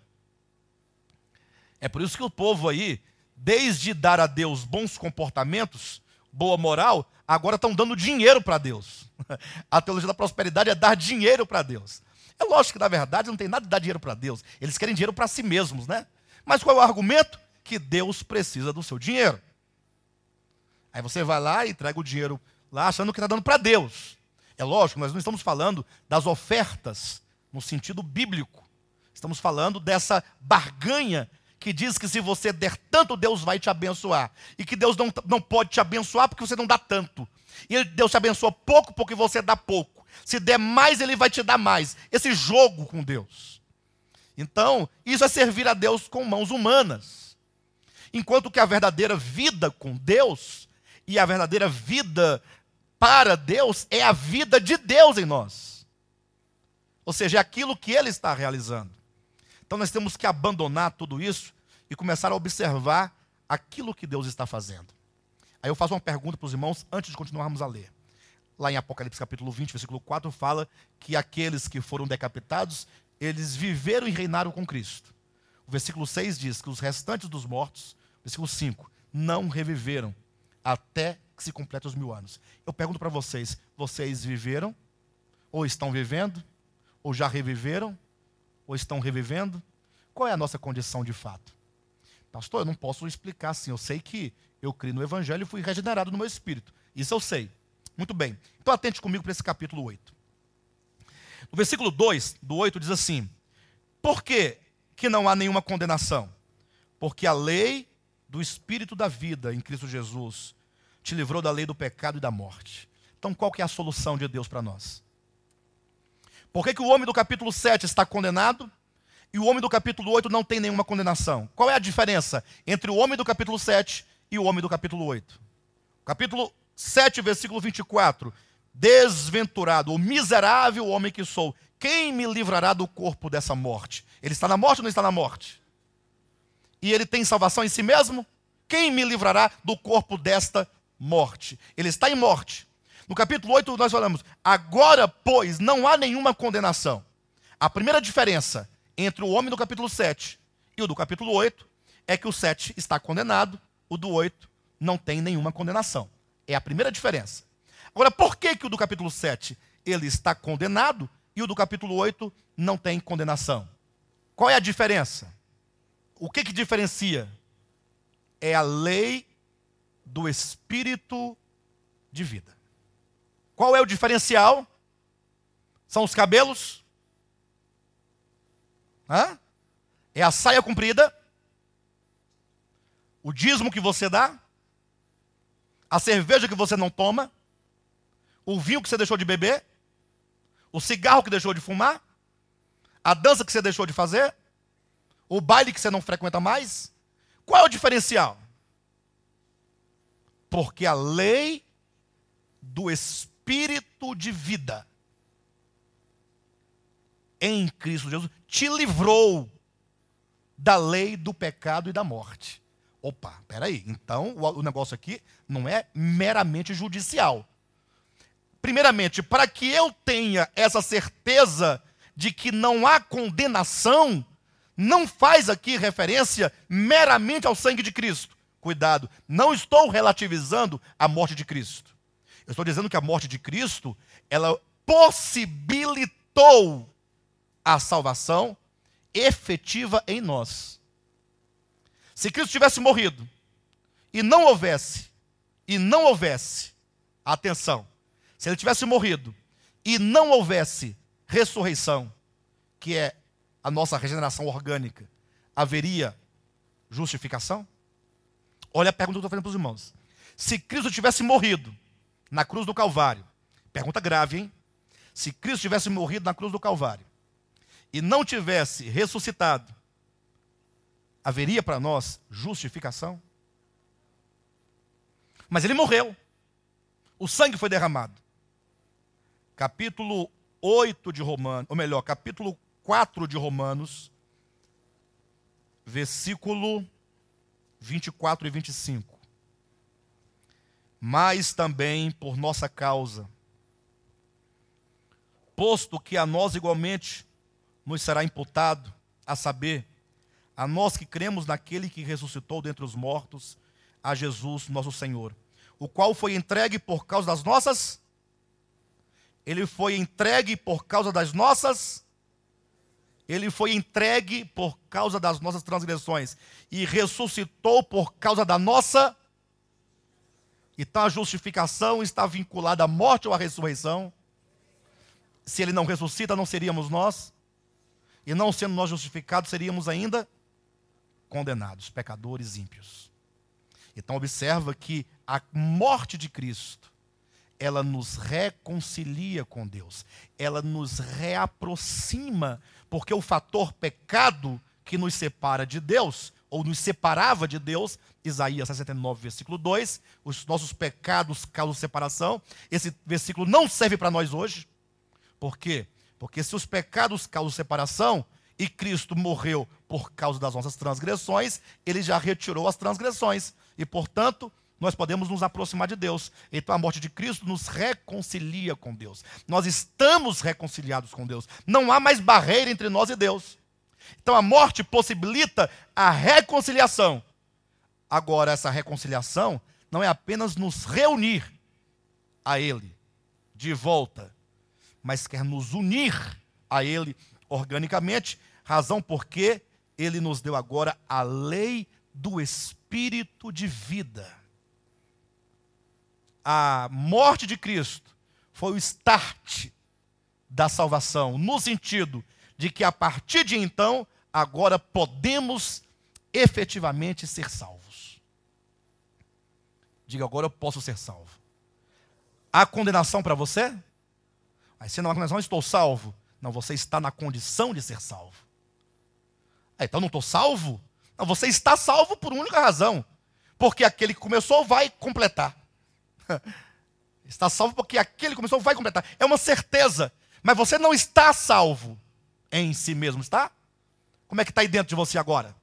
Speaker 1: É por isso que o povo aí, desde dar a Deus bons comportamentos, boa moral, agora estão dando dinheiro para Deus. A teologia da prosperidade é dar dinheiro para Deus. É lógico que, na verdade, não tem nada de dar dinheiro para Deus. Eles querem dinheiro para si mesmos, né? Mas qual é o argumento? Que Deus precisa do seu dinheiro. Aí você vai lá e entrega o dinheiro lá, achando que está dando para Deus. É lógico, nós não estamos falando das ofertas no sentido bíblico. Estamos falando dessa barganha que diz que se você der tanto, Deus vai te abençoar. E que Deus não pode te abençoar porque você não dá tanto. E Deus te abençoa pouco porque você dá pouco. Se der mais, Ele vai te dar mais. Esse jogo com Deus. Então, isso é servir a Deus com mãos humanas. Enquanto que a verdadeira vida com Deus e a verdadeira vida para Deus é a vida de Deus em nós. Ou seja, é aquilo que Ele está realizando. Então nós temos que abandonar tudo isso e começar a observar aquilo que Deus está fazendo. Aí eu faço uma pergunta para os irmãos antes de continuarmos a ler. Lá em Apocalipse capítulo 20, versículo 4, fala que aqueles que foram decapitados, eles viveram e reinaram com Cristo. O versículo 6 diz que os restantes dos mortos, versículo 5, não reviveram até que se completem os 1000 anos. Eu pergunto para vocês, vocês viveram? Ou estão vivendo? Ou já reviveram? Ou estão revivendo? Qual é a nossa condição de fato? Pastor, eu não posso explicar assim. Eu sei que eu criei no Evangelho e fui regenerado no meu espírito. Isso eu sei. Muito bem. Então atente comigo para esse capítulo 8. No versículo 2 do 8 diz assim: por que não há nenhuma condenação? Porque a lei do Espírito da vida em Cristo Jesus te livrou da lei do pecado e da morte. Então qual que é a solução de Deus para nós? Por que o homem do capítulo 7 está condenado e o homem do capítulo 8 não tem nenhuma condenação? Qual é a diferença entre o homem do capítulo 7 e o homem do capítulo 8? Capítulo 7, versículo 24. Desventurado, o miserável homem que sou, quem me livrará do corpo dessa morte? Ele está na morte ou não está na morte? E ele tem salvação em si mesmo? Quem me livrará do corpo desta morte? Ele está em morte. No capítulo 8 nós falamos, agora, pois, não há nenhuma condenação. A primeira diferença entre o homem do capítulo 7 e o do capítulo 8 é que o 7 está condenado, o do 8 não tem nenhuma condenação. É a primeira diferença. Agora, por que o do capítulo 7 ele está condenado e o do capítulo 8 não tem condenação? Qual é a diferença? O que diferencia? É a lei do Espírito de vida. Qual é o diferencial? São os cabelos? É a saia comprida? O dízimo que você dá? A cerveja que você não toma? O vinho que você deixou de beber? O cigarro que deixou de fumar? A dança que você deixou de fazer? O baile que você não frequenta mais? Qual é o diferencial? Porque a lei do Espírito de vida em Cristo Jesus te livrou da lei do pecado e da morte. Opa, peraí, então o negócio aqui não é meramente judicial. Primeiramente, para que eu tenha essa certeza de que não há condenação, não faz aqui referência meramente ao sangue de Cristo. Cuidado, não estou relativizando a morte de Cristo. Eu estou dizendo que a morte de Cristo, ela possibilitou a salvação efetiva em nós. Se Cristo tivesse morrido e não houvesse, atenção, se ele tivesse morrido e não houvesse ressurreição, que é a nossa regeneração orgânica, haveria justificação? Olha a pergunta que eu estou fazendo para os irmãos. Se Cristo tivesse morrido na cruz do Calvário, pergunta grave, hein? Se Cristo tivesse morrido na cruz do Calvário e não tivesse ressuscitado, haveria para nós justificação? Mas ele morreu. O sangue foi derramado. Capítulo 8 de Romanos, ou melhor, capítulo 4 de Romanos, versículo 24 e 25. Mas também por nossa causa, posto que a nós igualmente nos será imputado, a saber, a nós que cremos naquele que ressuscitou dentre os mortos, a Jesus nosso Senhor, o qual foi entregue por causa das nossas, ele foi entregue por causa das nossas, ele foi entregue por causa das nossas transgressões e ressuscitou por causa da nossa. Então a justificação está vinculada à morte ou à ressurreição. Se ele não ressuscita, não seríamos nós. E não sendo nós justificados, seríamos ainda condenados, pecadores ímpios. Então observa que a morte de Cristo, ela nos reconcilia com Deus, ela nos reaproxima, porque o fator pecado que nos separa de Deus, ou nos separava de Deus, Isaías 69, versículo 2, os nossos pecados causam separação. Esse versículo não serve para nós hoje. Por quê? Porque se os pecados causam separação, e Cristo morreu por causa das nossas transgressões, ele já retirou as transgressões. E, portanto, nós podemos nos aproximar de Deus. Então a morte de Cristo nos reconcilia com Deus. Nós estamos reconciliados com Deus. Não há mais barreira entre nós e Deus. Então a morte possibilita a reconciliação. Agora, essa reconciliação não é apenas nos reunir a Ele de volta, mas quer nos unir a Ele organicamente, razão porque Ele nos deu agora a lei do Espírito de vida. A morte de Cristo foi o start da salvação, no sentido de que a partir de então, agora podemos efetivamente ser salvos. Diga, agora eu posso ser salvo. Há condenação para você? Mas se não há condenação, eu estou salvo. Não, você está na condição de ser salvo. Então não estou salvo? Não, você está salvo por única razão. Porque aquele que começou vai completar. Está salvo porque aquele que começou vai completar. É uma certeza. Mas você não está salvo em si mesmo, está? Como é que está aí dentro de você agora?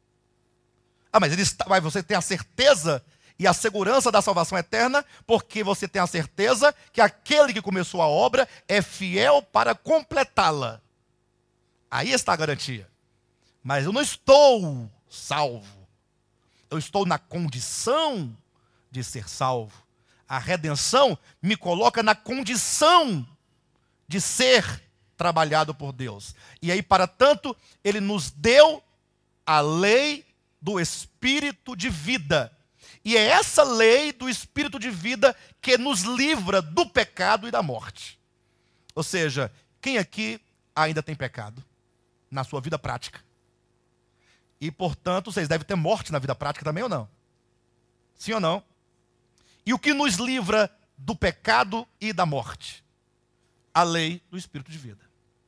Speaker 1: Mas ele está, mas você tem a certeza e a segurança da salvação eterna, porque você tem a certeza que aquele que começou a obra é fiel para completá-la. Aí está a garantia. Mas eu não estou salvo. Eu estou na condição de ser salvo. A redenção me coloca na condição de ser trabalhado por Deus. E aí, para tanto, Ele nos deu a lei do Espírito de vida. E é essa lei do Espírito de vida que nos livra do pecado e da morte. Ou seja, quem aqui ainda tem pecado na sua vida prática? E, portanto, vocês devem ter morte na vida prática também ou não? Sim ou não? E o que nos livra do pecado e da morte? A lei do Espírito de vida.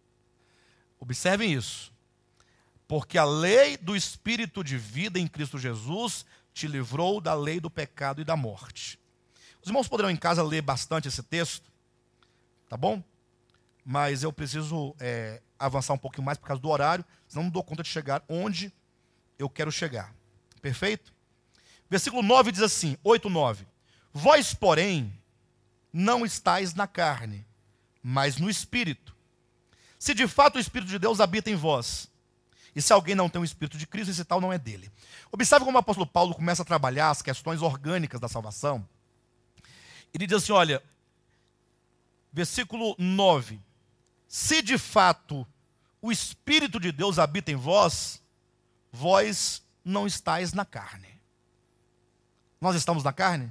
Speaker 1: Observem isso. Porque a lei do Espírito de vida em Cristo Jesus te livrou da lei do pecado e da morte. Os irmãos poderão em casa ler bastante esse texto, tá bom? Mas eu preciso avançar um pouquinho mais por causa do horário, senão não dou conta de chegar onde eu quero chegar. Perfeito? Versículo 9 diz assim, 8:9. Vós, porém, não estáis na carne, mas no Espírito. Se de fato o Espírito de Deus habita em vós, e se alguém não tem o Espírito de Cristo, esse tal não é dele. Observe como o apóstolo Paulo começa a trabalhar as questões orgânicas da salvação. Ele diz assim, olha, versículo 9. Se de fato o Espírito de Deus habita em vós, vós não estáis na carne. Nós estamos na carne?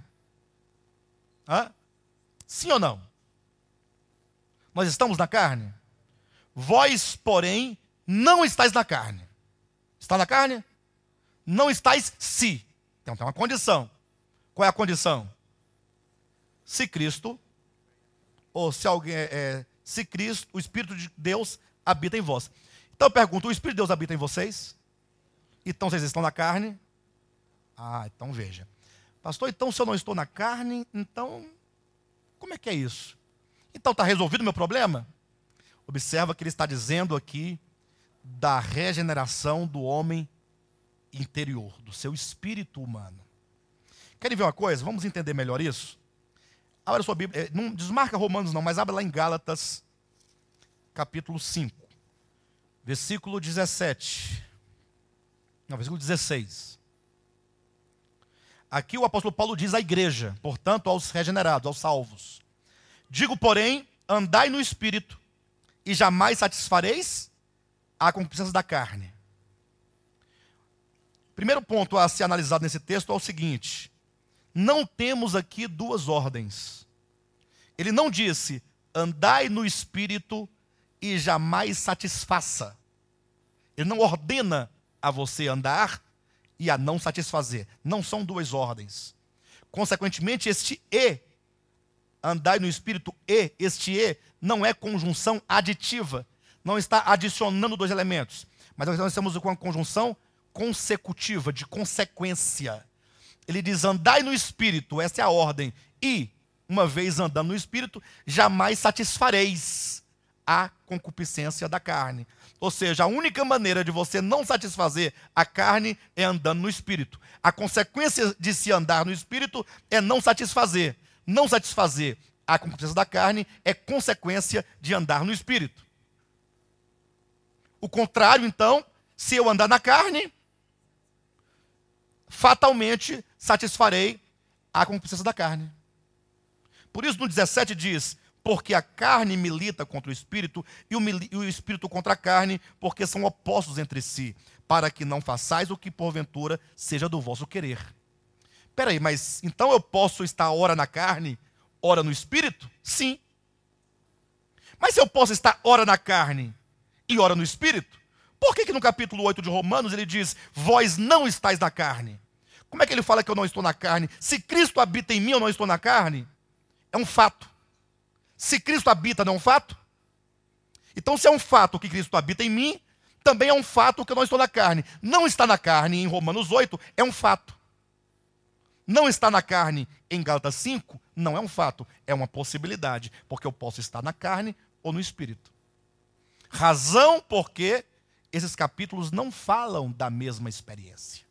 Speaker 1: Sim ou não? Nós estamos na carne? Vós, porém, não estáis na carne. Está na carne? Não estáis se. Então tem uma condição. Qual é a condição? Se Cristo, ou se alguém, se Cristo, o Espírito de Deus habita em vós. Então eu pergunto, o Espírito de Deus habita em vocês? Então vocês estão na carne? Então veja. Pastor, então se eu não estou na carne, então como é que é isso? Então está resolvido o meu problema? Observa que ele está dizendo aqui da regeneração do homem interior, do seu espírito humano. Querem ver uma coisa? Vamos entender melhor isso? Abra sua Bíblia, não desmarca Romanos não, mas abre lá em Gálatas, capítulo 5, versículo 17. Não, versículo 16. Aqui o apóstolo Paulo diz à igreja, portanto aos regenerados, aos salvos. Digo, porém, andai no Espírito, e jamais satisfareis a concupiscência da carne. Primeiro ponto a ser analisado nesse texto é o seguinte: não temos aqui duas ordens. Ele não disse, andai no Espírito e jamais satisfaça. Ele não ordena a você andar, e a não satisfazer. Não são duas ordens. Consequentemente, este e, andai no Espírito e, este e, não é conjunção aditiva. Não está adicionando dois elementos. Mas nós estamos com uma conjunção consecutiva, de consequência. Ele diz, andai no Espírito, essa é a ordem. E, uma vez andando no Espírito, jamais satisfareis a concupiscência da carne. Ou seja, a única maneira de você não satisfazer a carne é andando no Espírito. A consequência de se andar no Espírito é não satisfazer. Não satisfazer a concupiscência da carne é consequência de andar no Espírito. O contrário, então, se eu andar na carne, fatalmente satisfarei a concupiscência da carne. Por isso, no 17 diz, porque a carne milita contra o Espírito e o Espírito contra a carne, porque são opostos entre si, para que não façais o que porventura seja do vosso querer. Espera aí, mas então eu posso estar ora na carne, ora no Espírito? Sim. Mas se eu posso estar ora na carne e ora no Espírito, por que no capítulo 8 de Romanos ele diz, vós não estáis na carne? Como é que ele fala que eu não estou na carne? Se Cristo habita em mim, eu não estou na carne? É um fato. Se Cristo habita, não é um fato? Então, se é um fato que Cristo habita em mim, também é um fato que eu não estou na carne. Não está na carne em Romanos 8 é um fato. Não está na carne em Gálatas 5 não é um fato, é uma possibilidade, porque eu posso estar na carne ou no Espírito. Razão porque esses capítulos não falam da mesma experiência.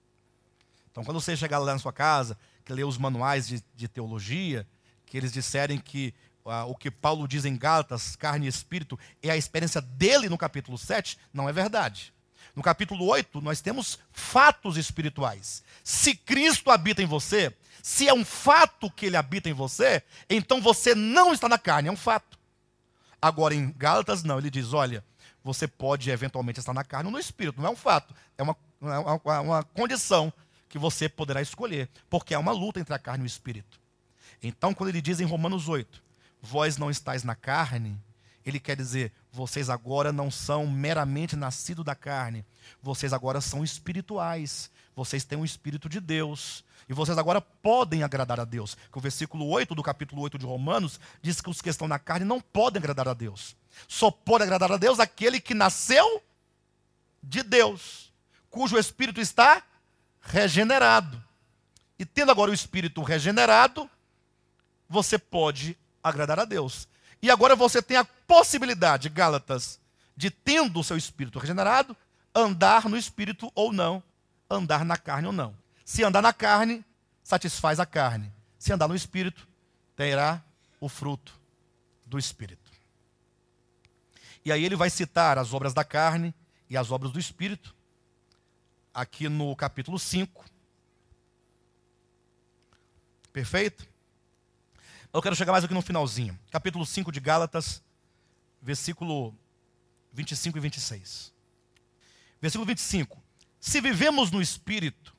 Speaker 1: Então, quando você chegar lá na sua casa, que lê os manuais de teologia, que eles disserem que o que Paulo diz em Gálatas, carne e espírito, é a experiência dele no capítulo 7, não é verdade. No capítulo 8, nós temos fatos espirituais. Se Cristo habita em você, se é um fato que ele habita em você, então você não está na carne, é um fato. Agora, em Gálatas, não, ele diz, olha, você pode eventualmente estar na carne ou no espírito, não é um fato, é uma condição que você poderá escolher, porque é uma luta entre a carne e o espírito. Então, quando ele diz em Romanos 8, vós não estáis na carne, ele quer dizer, vocês agora não são meramente nascidos da carne, vocês agora são espirituais, vocês têm o Espírito de Deus, e vocês agora podem agradar a Deus. Que o versículo 8 do capítulo 8 de Romanos diz que os que estão na carne não podem agradar a Deus. Só pode agradar a Deus aquele que nasceu de Deus, cujo Espírito está regenerado. E tendo agora o Espírito regenerado, você pode agradar a Deus. E agora você tem a possibilidade, Gálatas, de tendo o seu Espírito regenerado, andar no Espírito ou não, andar na carne ou não. Se andar na carne, satisfaz a carne. Se andar no Espírito, terá o fruto do Espírito. E aí ele vai citar as obras da carne e as obras do Espírito, aqui no capítulo 5. Perfeito? Eu quero chegar mais aqui no finalzinho. Capítulo 5 de Gálatas, versículo 25 e 26. Versículo 25. Se vivemos no Espírito,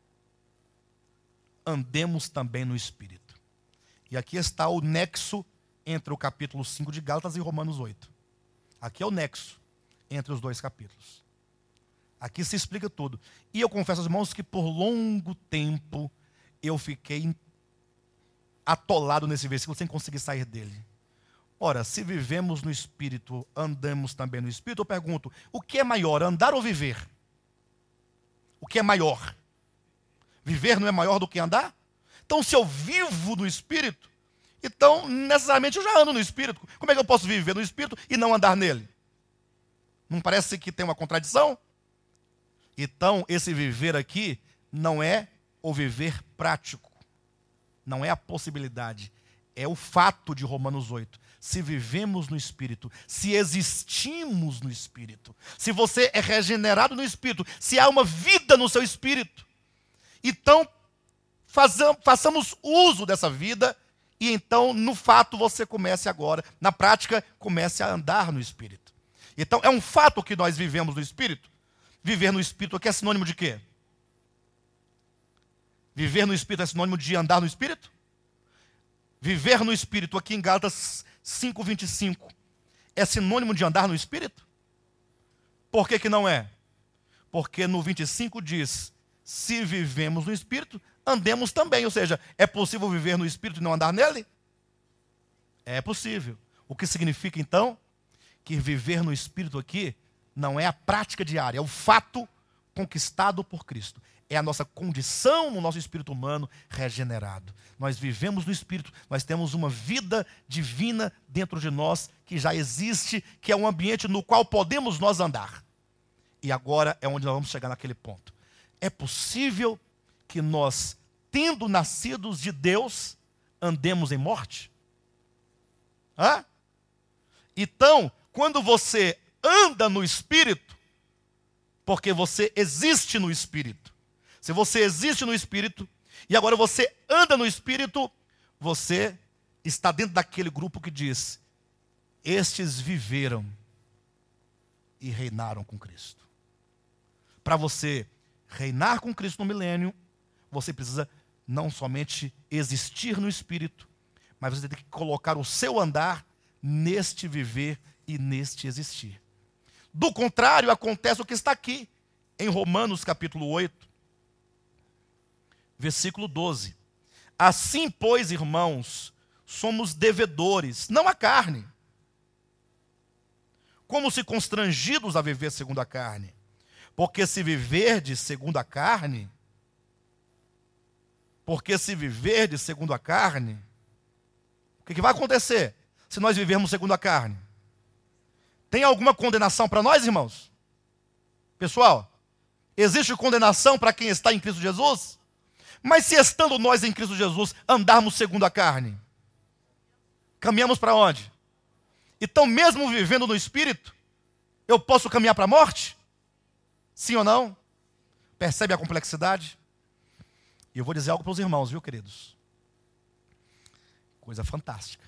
Speaker 1: andemos também no Espírito. E aqui está o nexo entre o capítulo 5 de Gálatas e Romanos 8. Aqui é o nexo entre os dois capítulos. Aqui se explica tudo. E eu confesso aos irmãos que por longo tempo eu fiquei atolado nesse versículo sem conseguir sair dele. Ora, se vivemos no Espírito, andamos também no Espírito, eu pergunto, o que é maior, andar ou viver? O que é maior? Viver não é maior do que andar? Então, se eu vivo no Espírito, então, necessariamente, eu já ando no Espírito. Como é que eu posso viver no Espírito e não andar nele? Não parece que tem uma contradição? Então, esse viver aqui não é o viver prático. Não é a possibilidade. É o fato de Romanos 8. Se vivemos no Espírito, se existimos no Espírito, se você é regenerado no Espírito, se há uma vida no seu Espírito, então façamos uso dessa vida e então no fato você comece agora, na prática, comece a andar no Espírito. Então é um fato que nós vivemos no Espírito. Viver no Espírito aqui é sinônimo de quê? Viver no Espírito é sinônimo de andar no Espírito? Viver no Espírito aqui em Gálatas 5:25 é sinônimo de andar no Espírito? Por que que não é? Porque no 25 diz, se vivemos no Espírito, andemos também. Ou seja, é possível viver no Espírito e não andar nele? É possível. O que significa, então, que viver no Espírito aqui não é a prática diária, é o fato conquistado por Cristo. É a nossa condição no nosso espírito humano regenerado. Nós vivemos no Espírito, nós temos uma vida divina dentro de nós que já existe, que é um ambiente no qual podemos nós andar. E agora é onde nós vamos chegar naquele ponto. É possível que nós, tendo nascidos de Deus, andemos em morte? Hã? Então, quando você anda no Espírito, porque você existe no Espírito. Se você existe no Espírito, e agora você anda no Espírito, você está dentro daquele grupo que diz: estes viveram e reinaram com Cristo. Para você reinar com Cristo no milênio, você precisa não somente existir no Espírito, mas você tem que colocar o seu andar neste viver e neste existir. Do contrário, acontece o que está aqui, em Romanos capítulo 8, versículo 12. Assim, pois, irmãos, somos devedores, não à carne, como se constrangidos a viver segundo a carne. Porque se viverdes segundo a carne, o que vai acontecer se nós vivermos segundo a carne? Tem alguma condenação para nós, irmãos? Pessoal, existe condenação para quem está em Cristo Jesus? Mas se estando nós em Cristo Jesus, andarmos segundo a carne, caminhamos para onde? Então, mesmo vivendo no Espírito, eu posso caminhar para a morte? Sim ou não? Percebe a complexidade? E eu vou dizer algo para os irmãos, viu, queridos? Coisa fantástica.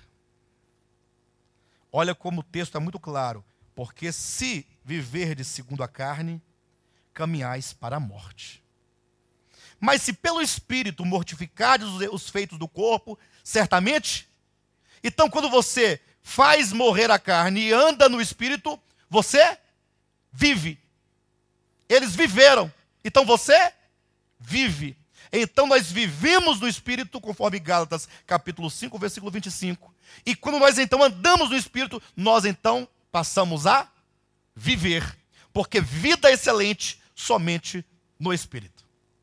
Speaker 1: Olha como o texto é muito claro. Porque se viverdes segundo a carne, caminhais para a morte. Mas se pelo Espírito mortificardes os feitos do corpo, certamente. Então, quando você faz morrer a carne e anda no Espírito, você vive. Eles viveram, então você vive. Então nós vivemos no Espírito, conforme Gálatas capítulo 5, versículo 25. E quando nós então andamos no Espírito, nós então passamos a viver. Porque vida é excelente somente no Espírito.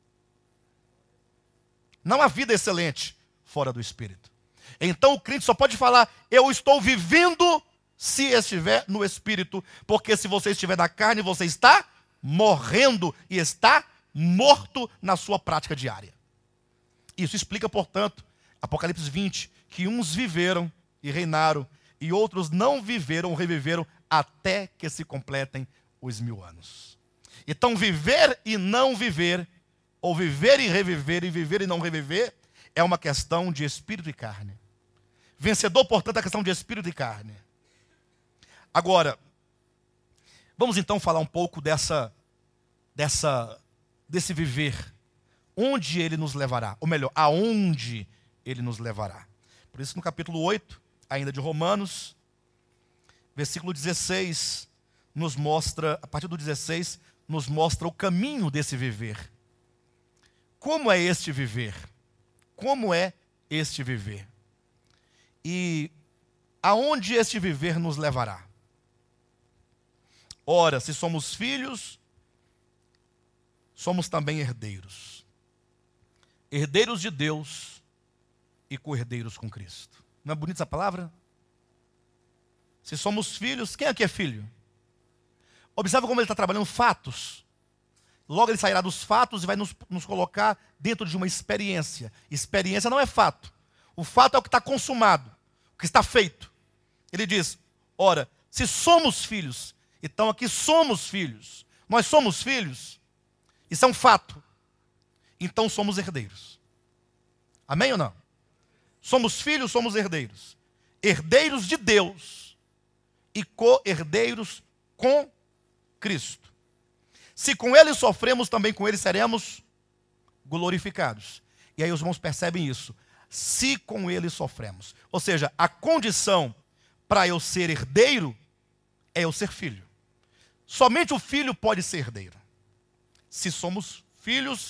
Speaker 1: Não há vida excelente fora do Espírito. Então o crente só pode falar: eu estou vivendo se estiver no Espírito. Porque se você estiver na carne, você está morrendo e está morto na sua prática diária. Isso explica, portanto, Apocalipse 20, que uns viveram e reinaram, e outros não viveram ou reviveram até que se completem os 1000 anos. Então, viver e não viver, ou viver e reviver, e viver e não reviver, é uma questão de espírito e carne. Vencedor, portanto, é a questão de espírito e carne. Agora, vamos então falar um pouco desse viver. Onde ele nos levará? Ou melhor, aonde ele nos levará? Por isso, no capítulo 8, ainda de Romanos, versículo 16, nos mostra, a partir do 16, nos mostra o caminho desse viver. Como é este viver? Como é este viver? E aonde este viver nos levará? Ora, se somos filhos, somos também herdeiros. Herdeiros de Deus e co-herdeiros com Cristo. Não é bonita essa palavra? Se somos filhos, quem aqui é filho? Observe como ele está trabalhando fatos. Logo ele sairá dos fatos e vai nos colocar dentro de uma experiência. Experiência não é fato. O fato é o que está consumado, o que está feito. Ele diz: ora, se somos filhos, então aqui somos filhos. Nós somos filhos. Isso é um fato. Então somos herdeiros. Amém ou não? Somos filhos, somos herdeiros. Herdeiros de Deus e co-herdeiros com Cristo. Se com Ele sofremos, também com Ele seremos glorificados. E aí os irmãos percebem isso. Se com Ele sofremos. Ou seja, a condição para eu ser herdeiro é eu ser filho. Somente o filho pode ser herdeiro. Se somos filhos,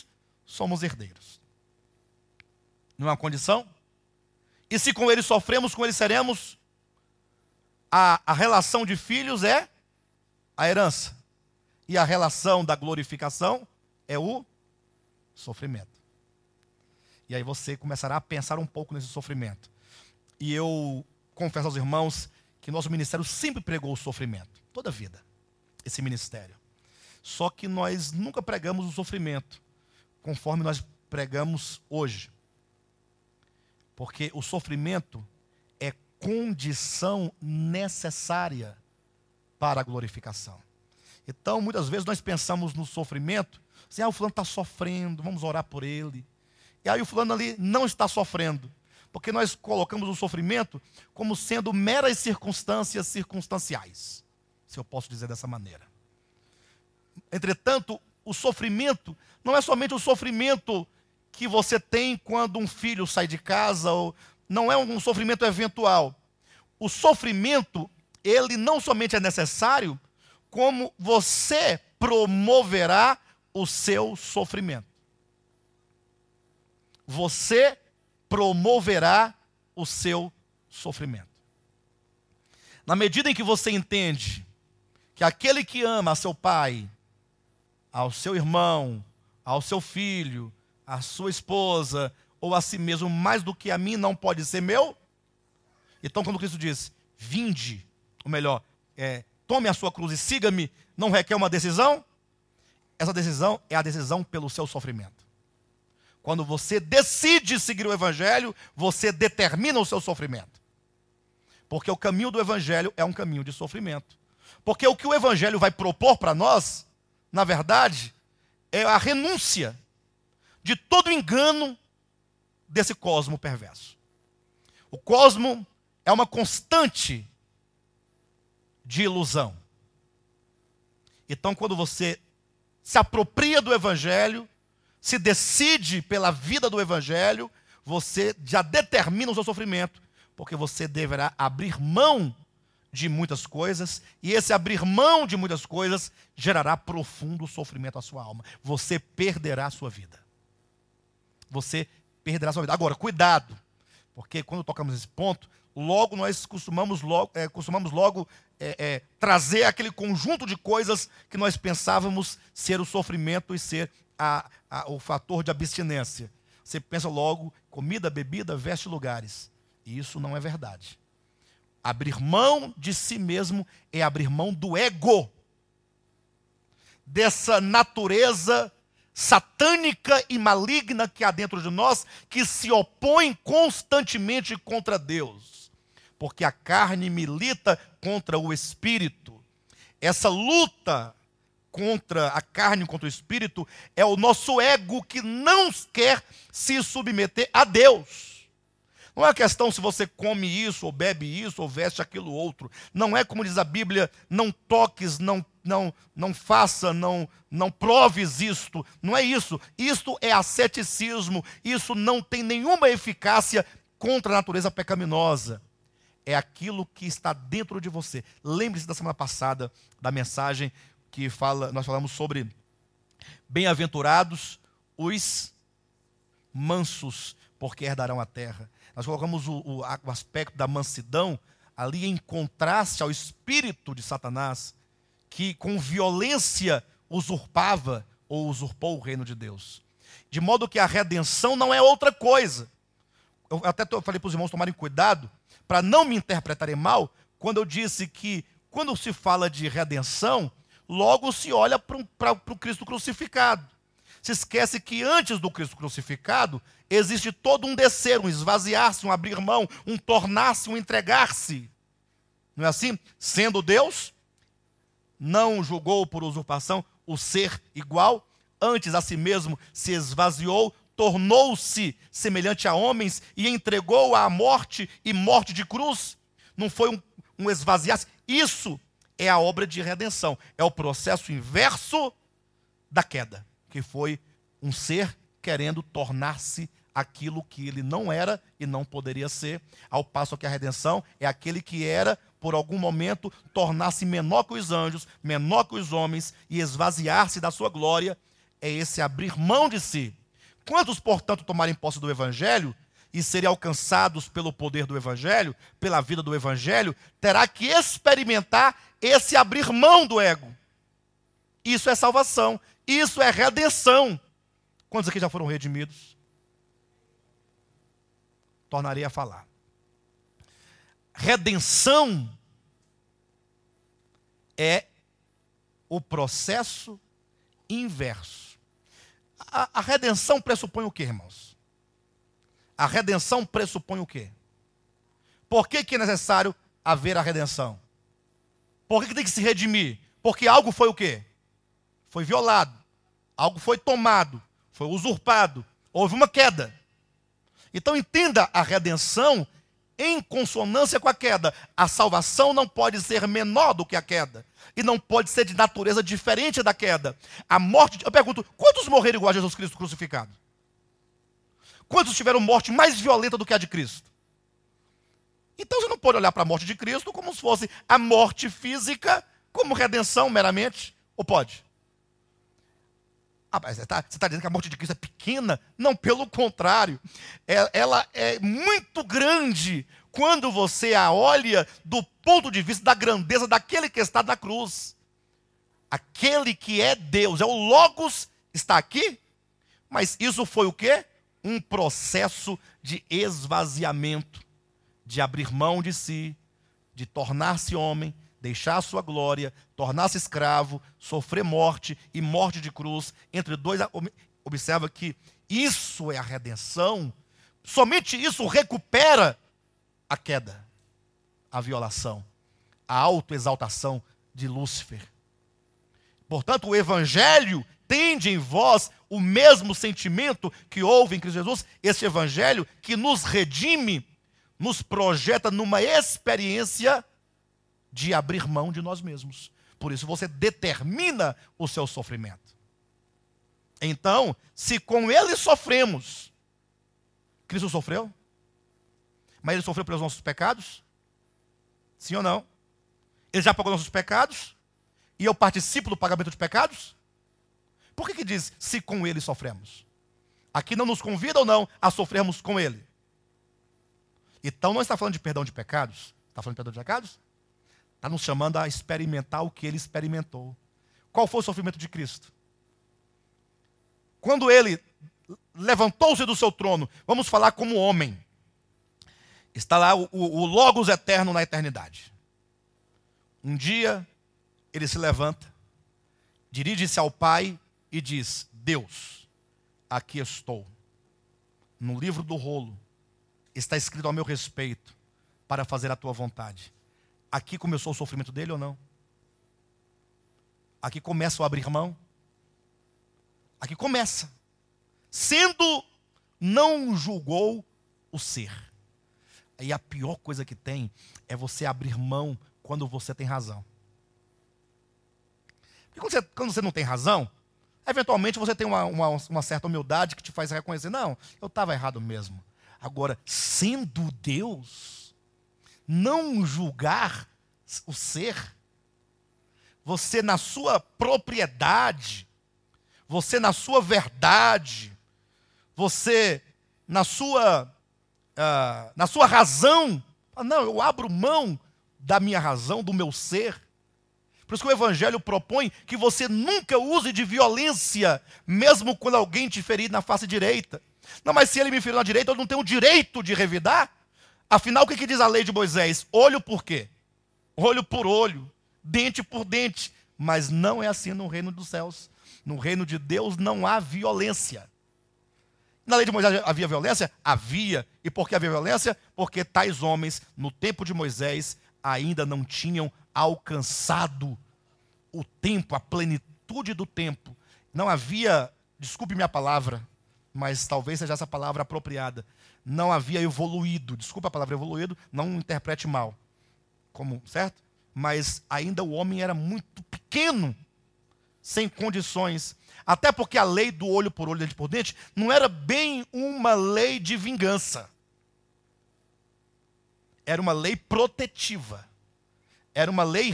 Speaker 1: somos herdeiros. Não é uma condição? E se com ele sofremos, com ele seremos. A relação de filhos é a herança. E a relação da glorificação é o sofrimento. E aí você começará a pensar um pouco nesse sofrimento. E eu confesso aos irmãos que nosso ministério sempre pregou o sofrimento. Toda a vida, esse ministério. Só que nós nunca pregamos o sofrimento, conforme nós pregamos hoje. Porque o sofrimento é condição necessária para a glorificação. Então, muitas vezes nós pensamos no sofrimento, assim, o fulano está sofrendo, vamos orar por ele. E aí o fulano ali não está sofrendo, porque nós colocamos o sofrimento como sendo meras circunstâncias circunstanciais, se eu posso dizer dessa maneira. Entretanto, o sofrimento não é somente o sofrimento que você tem quando um filho sai de casa, ou não é um sofrimento eventual. O sofrimento, ele não somente é necessário, como você promoverá o seu sofrimento. Você promoverá o seu sofrimento. Na medida em que você entende que aquele que ama a seu pai, ao seu irmão, ao seu filho, à sua esposa, ou a si mesmo, mais do que a mim, não pode ser meu. Então, quando Cristo diz, vinde, ou melhor, tome a sua cruz e siga-me, não requer uma decisão? Essa decisão é a decisão pelo seu sofrimento. Quando você decide seguir o Evangelho, você determina o seu sofrimento. Porque o caminho do Evangelho é um caminho de sofrimento. Porque o que o Evangelho vai propor para nós, na verdade, é a renúncia de todo engano desse cosmo perverso. O cosmo é uma constante de ilusão. Então, quando você se apropria do Evangelho, se decide pela vida do Evangelho, você já determina o seu sofrimento, porque você deverá abrir mão de muitas coisas, e esse abrir mão de muitas coisas gerará profundo sofrimento à sua alma. Você perderá a sua vida. Você perderá a sua vida. Agora, cuidado, porque quando tocamos esse ponto, logo nós costumamos logo trazer aquele conjunto de coisas que nós pensávamos ser o sofrimento e ser o fator de abstinência. Você pensa logo, comida, bebida, veste, lugares. E isso não é verdade. Abrir mão de si mesmo é abrir mão do ego. Dessa natureza satânica e maligna que há dentro de nós, que se opõe constantemente contra Deus. Porque a carne milita contra o espírito. Essa luta contra a carne, contra o espírito, é o nosso ego que não quer se submeter a Deus. Não é uma questão se você come isso, ou bebe isso, ou veste aquilo outro. Não é como diz a Bíblia, não toques, não faça, não proves isto. Não é isso. Isto é asceticismo. Isso não tem nenhuma eficácia contra a natureza pecaminosa. É aquilo que está dentro de você. Lembre-se da semana passada, da mensagem que nós falamos sobre bem-aventurados os mansos, porque herdarão a terra. Nós colocamos o aspecto da mansidão ali em contraste ao espírito de Satanás, que com violência usurpava ou usurpou o reino de Deus. De modo que a redenção não é outra coisa. Eu até falei para os irmãos tomarem cuidado, para não me interpretarem mal, quando eu disse que quando se fala de redenção, logo se olha para o Cristo crucificado. Se esquece que antes do Cristo crucificado, existe todo um descer, um esvaziar-se, um abrir mão, um tornar-se, um entregar-se. Não é assim? Sendo Deus, não julgou por usurpação o ser igual, antes a si mesmo se esvaziou, tornou-se semelhante a homens e entregou à morte e morte de cruz. Não foi um esvaziar-se. Isso é a obra de redenção. É o processo inverso da queda, que foi um ser querendo tornar-se aquilo que ele não era e não poderia ser, ao passo que a redenção é aquele que era, por algum momento, tornar-se menor que os anjos, menor que os homens e esvaziar-se da sua glória. É esse abrir mão de si. Quantos, portanto, tomarem posse do Evangelho e serem alcançados pelo poder do Evangelho, pela vida do Evangelho, terá que experimentar esse abrir mão do ego. Isso é salvação, isso é redenção. Quantos aqui já foram redimidos? Tornarei a falar. Redenção é o processo inverso. A redenção pressupõe o quê, irmãos? A redenção pressupõe o quê? Por que é necessário haver a redenção? Por que tem que se redimir? Porque algo foi o quê? Foi violado, algo foi tomado, foi usurpado, houve uma queda. Então entenda a redenção em consonância com a queda. A salvação não pode ser menor do que a queda. E não pode ser de natureza diferente da queda. A morte, eu pergunto, quantos morreram igual a Jesus Cristo crucificado? Quantos tiveram morte mais violenta do que a de Cristo? Então você não pode olhar para a morte de Cristo como se fosse a morte física, como redenção meramente. Ou pode? Mas você está dizendo que a morte de Cristo é pequena? Não, pelo contrário. Ela é muito grande quando você a olha do ponto de vista da grandeza daquele que está na cruz. Aquele que é Deus, é o Logos, está aqui. Mas isso foi o quê? Um processo de esvaziamento, de abrir mão de si, de tornar-se homem, deixar a sua glória, tornar-se escravo, sofrer morte e morte de cruz. Entre dois, observa que isso é a redenção. Somente isso recupera a queda, a violação, a autoexaltação de Lúcifer. Portanto, o Evangelho tende em vós o mesmo sentimento que houve em Cristo Jesus. Esse Evangelho que nos redime, nos projeta numa experiência de abrir mão de nós mesmos. Por isso você determina o seu sofrimento. Então, se com ele sofremos, Cristo sofreu? Mas ele sofreu pelos nossos pecados? Sim ou não? Ele já pagou nossos pecados? E eu participo do pagamento de pecados? Por que diz, se com ele sofremos? Aqui não nos convida ou não a sofrermos com ele? Então não está falando de perdão de pecados? Está falando de perdão de pecados? Está nos chamando a experimentar o que ele experimentou. Qual foi o sofrimento de Cristo? Quando ele levantou-se do seu trono, vamos falar como homem. Está lá o Logos eterno na eternidade. Um dia, ele se levanta, dirige-se ao Pai e diz, Deus, aqui estou. No livro do rolo, está escrito ao meu respeito, para fazer a tua vontade. Aqui começou o sofrimento dele ou não? Aqui começa o abrir mão? Aqui começa. Sendo, não julgou o ser. E a pior coisa que tem é você abrir mão quando você tem razão. Porque quando você não tem razão, eventualmente você tem uma certa humildade que te faz reconhecer, não, eu estava errado mesmo. Agora, sendo Deus, não julgar o ser, você na sua propriedade, você na sua verdade, você na sua razão, não, eu abro mão da minha razão, do meu ser. Por isso que o Evangelho propõe que você nunca use de violência, mesmo quando alguém te ferir na face direita. Não, mas se ele me feriu na direita, eu não tenho o direito de revidar? Afinal, o que diz a lei de Moisés? Olho por quê? Olho por olho, dente por dente. Mas não é assim no reino dos céus. No reino de Deus não há violência. Na lei de Moisés havia violência? Havia. E por que havia violência? Porque tais homens, no tempo de Moisés, ainda não tinham alcançado o tempo, a plenitude do tempo. Não havia, desculpe minha palavra, mas talvez seja essa palavra apropriada. Não havia evoluído, desculpa a palavra evoluído, não interprete mal, como, certo? Mas ainda o homem era muito pequeno, sem condições. Até porque a lei do olho por olho, dente por dente, não era bem uma lei de vingança. Era uma lei protetiva. Era uma lei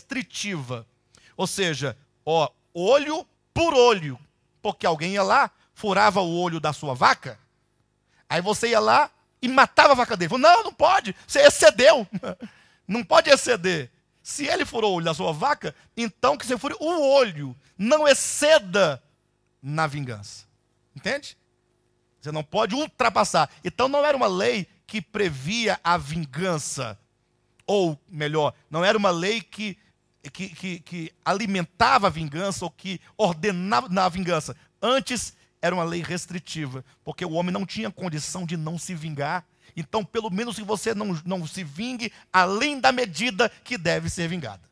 Speaker 1: restritiva. Ou seja, olho por olho. Porque alguém ia lá, furava o olho da sua vaca, aí você ia lá e matava a vaca dele. Falou, não, não pode, você excedeu. Não pode exceder. Se ele furou o olho da sua vaca, então que você fure o olho. Não exceda na vingança. Entende? Você não pode ultrapassar. Então não era uma lei que previa a vingança. Ou, melhor, não era uma lei que alimentava a vingança ou que ordenava a vingança. Antes, era uma lei restritiva, porque o homem não tinha condição de não se vingar. Então, pelo menos que você não se vingue além da medida que deve ser vingada.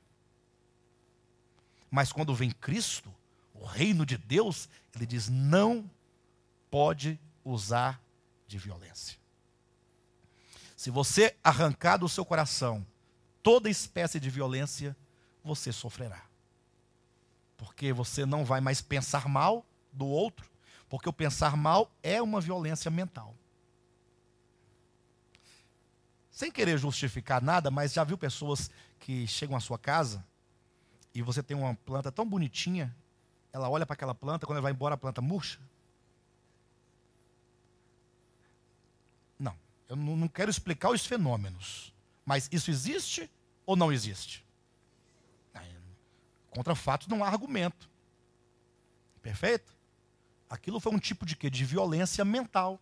Speaker 1: Mas quando vem Cristo, o reino de Deus, ele diz, não pode usar de violência. Se você arrancar do seu coração toda espécie de violência, você sofrerá. Porque você não vai mais pensar mal do outro, porque o pensar mal é uma violência mental. Sem querer justificar nada, mas já viu pessoas que chegam à sua casa e você tem uma planta tão bonitinha, ela olha para aquela planta, quando ela vai embora a planta murcha? Não, eu não quero explicar os fenômenos, mas isso existe ou não existe? Contra fatos não há argumento. Perfeito? Aquilo foi um tipo de quê? De violência mental.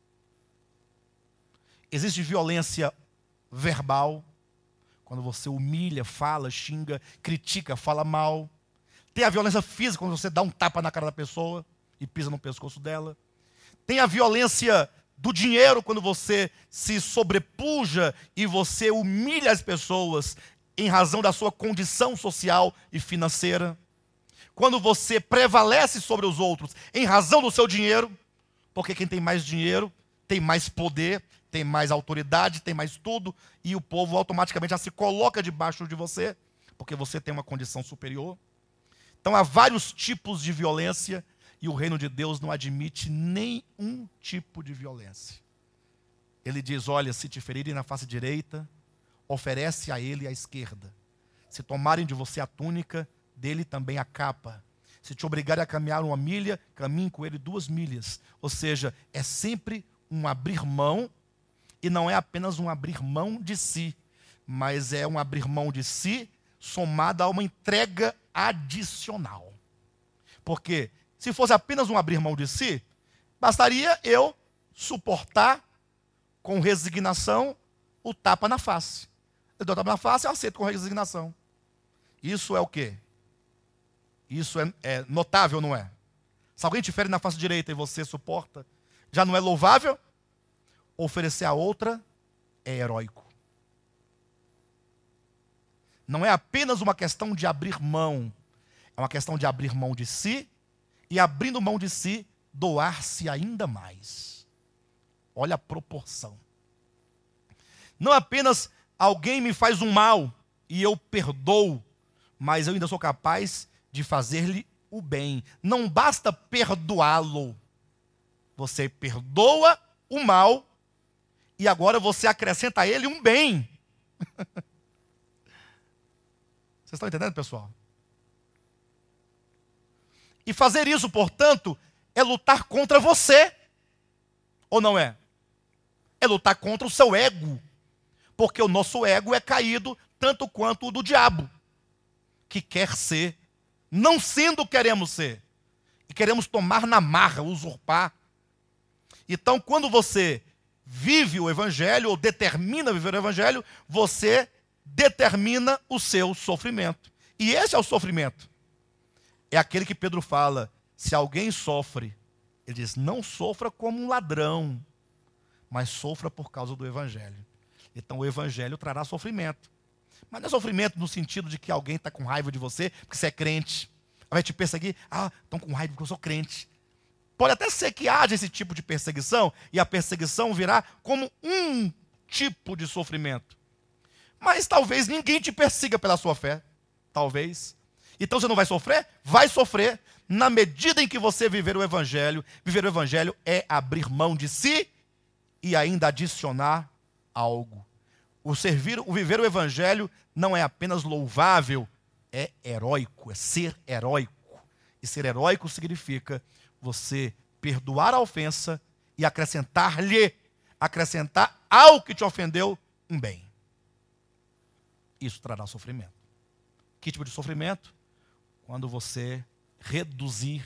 Speaker 1: Existe violência verbal, quando você humilha, fala, xinga, critica, fala mal. Tem a violência física, quando você dá um tapa na cara da pessoa e pisa no pescoço dela. Tem a violência do dinheiro, quando você se sobrepuja e você humilha as pessoas em razão da sua condição social e financeira. Quando você prevalece sobre os outros em razão do seu dinheiro, porque quem tem mais dinheiro tem mais poder, tem mais autoridade, tem mais tudo, e o povo automaticamente já se coloca debaixo de você, porque você tem uma condição superior. Então há vários tipos de violência, e o reino de Deus não admite nenhum tipo de violência. Ele diz, olha, se te ferirem na face direita, oferece a ele a esquerda. Se tomarem de você a túnica, dele também a capa. Se te obrigarem a caminhar 1 milha, caminhe com ele 2 milhas. Ou seja, é sempre um abrir mão, e não é apenas um abrir mão de si, mas é um abrir mão de si somado a uma entrega adicional. Porque se fosse apenas um abrir mão de si, bastaria eu suportar com resignação o tapa na face. Eu dou o tapa na face, eu aceito com resignação. Isso é o quê? Isso é notável, não é? Se alguém te fere na face direita e você suporta, já não é louvável? Oferecer a outra é heróico. Não é apenas uma questão de abrir mão, é uma questão de abrir mão de si e, abrindo mão de si, doar-se ainda mais. Olha a proporção. Não apenas alguém me faz um mal e eu perdoo, mas eu ainda sou capaz de fazer-lhe o bem. Não basta perdoá-lo. Você perdoa o mal e agora você acrescenta a ele um bem. Vocês estão entendendo, pessoal? E fazer isso, portanto, é lutar contra você. Ou não é? É lutar contra o seu ego. Porque o nosso ego é caído tanto quanto o do diabo, que quer ser, não sendo queremos ser, e queremos tomar na marra, usurpar. Então, quando você vive o Evangelho, ou determina viver o Evangelho, você determina o seu sofrimento. E esse é o sofrimento. É aquele que Pedro fala, se alguém sofre, ele diz, não sofra como um ladrão, mas sofra por causa do Evangelho. Então o Evangelho trará sofrimento. Mas não é sofrimento no sentido de que alguém está com raiva de você, porque você é crente. Vai te perseguir, estão com raiva porque eu sou crente. Pode até ser que haja esse tipo de perseguição, e a perseguição virá como um tipo de sofrimento. Mas talvez ninguém te persiga pela sua fé. Talvez. Então você não vai sofrer? Vai sofrer na medida em que você viver o Evangelho. Viver o Evangelho é abrir mão de si e ainda adicionar algo. O viver o Evangelho não é apenas louvável, é heróico, é ser heróico. E ser heróico significa você perdoar a ofensa e acrescentar ao que te ofendeu um bem. Isso trará sofrimento. Que tipo de sofrimento? Quando você reduzir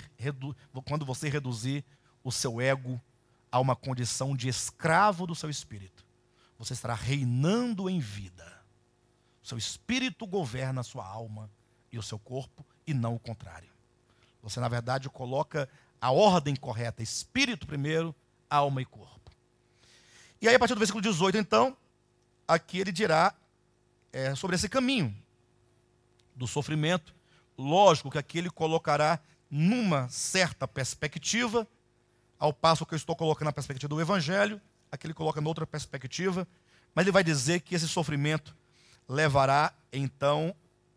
Speaker 1: o seu ego a uma condição de escravo do seu espírito. Você estará reinando em vida. O seu espírito governa a sua alma e o seu corpo, e não o contrário. Você, na verdade, coloca a ordem correta: espírito primeiro, alma e corpo. E aí, a partir do versículo 18, então, aqui ele dirá sobre esse caminho do sofrimento. Lógico que aqui ele colocará numa certa perspectiva, ao passo que eu estou colocando a perspectiva do Evangelho, aqui ele coloca noutra perspectiva, mas ele vai dizer que esse sofrimento levará, então,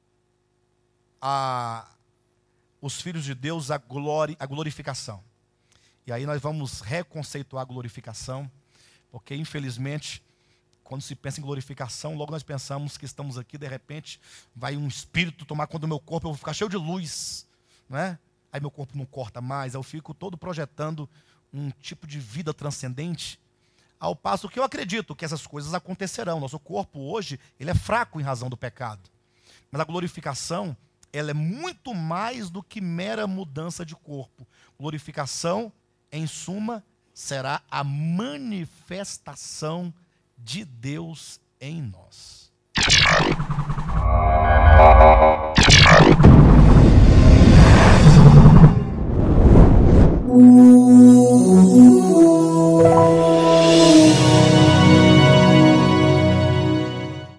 Speaker 1: os filhos de Deus à glorificação. E aí nós vamos reconceituar a glorificação, porque, infelizmente, quando se pensa em glorificação, logo nós pensamos que estamos aqui, de repente, vai um espírito tomar conta do meu corpo, eu vou ficar cheio de luz, não é? Aí meu corpo não corta mais, eu fico todo projetando um tipo de vida transcendente, ao passo que eu acredito que essas coisas acontecerão. Nosso corpo hoje, ele é fraco em razão do pecado, mas a glorificação, ela é muito mais do que mera mudança de corpo. Glorificação, em suma, será a manifestação de Deus em nós.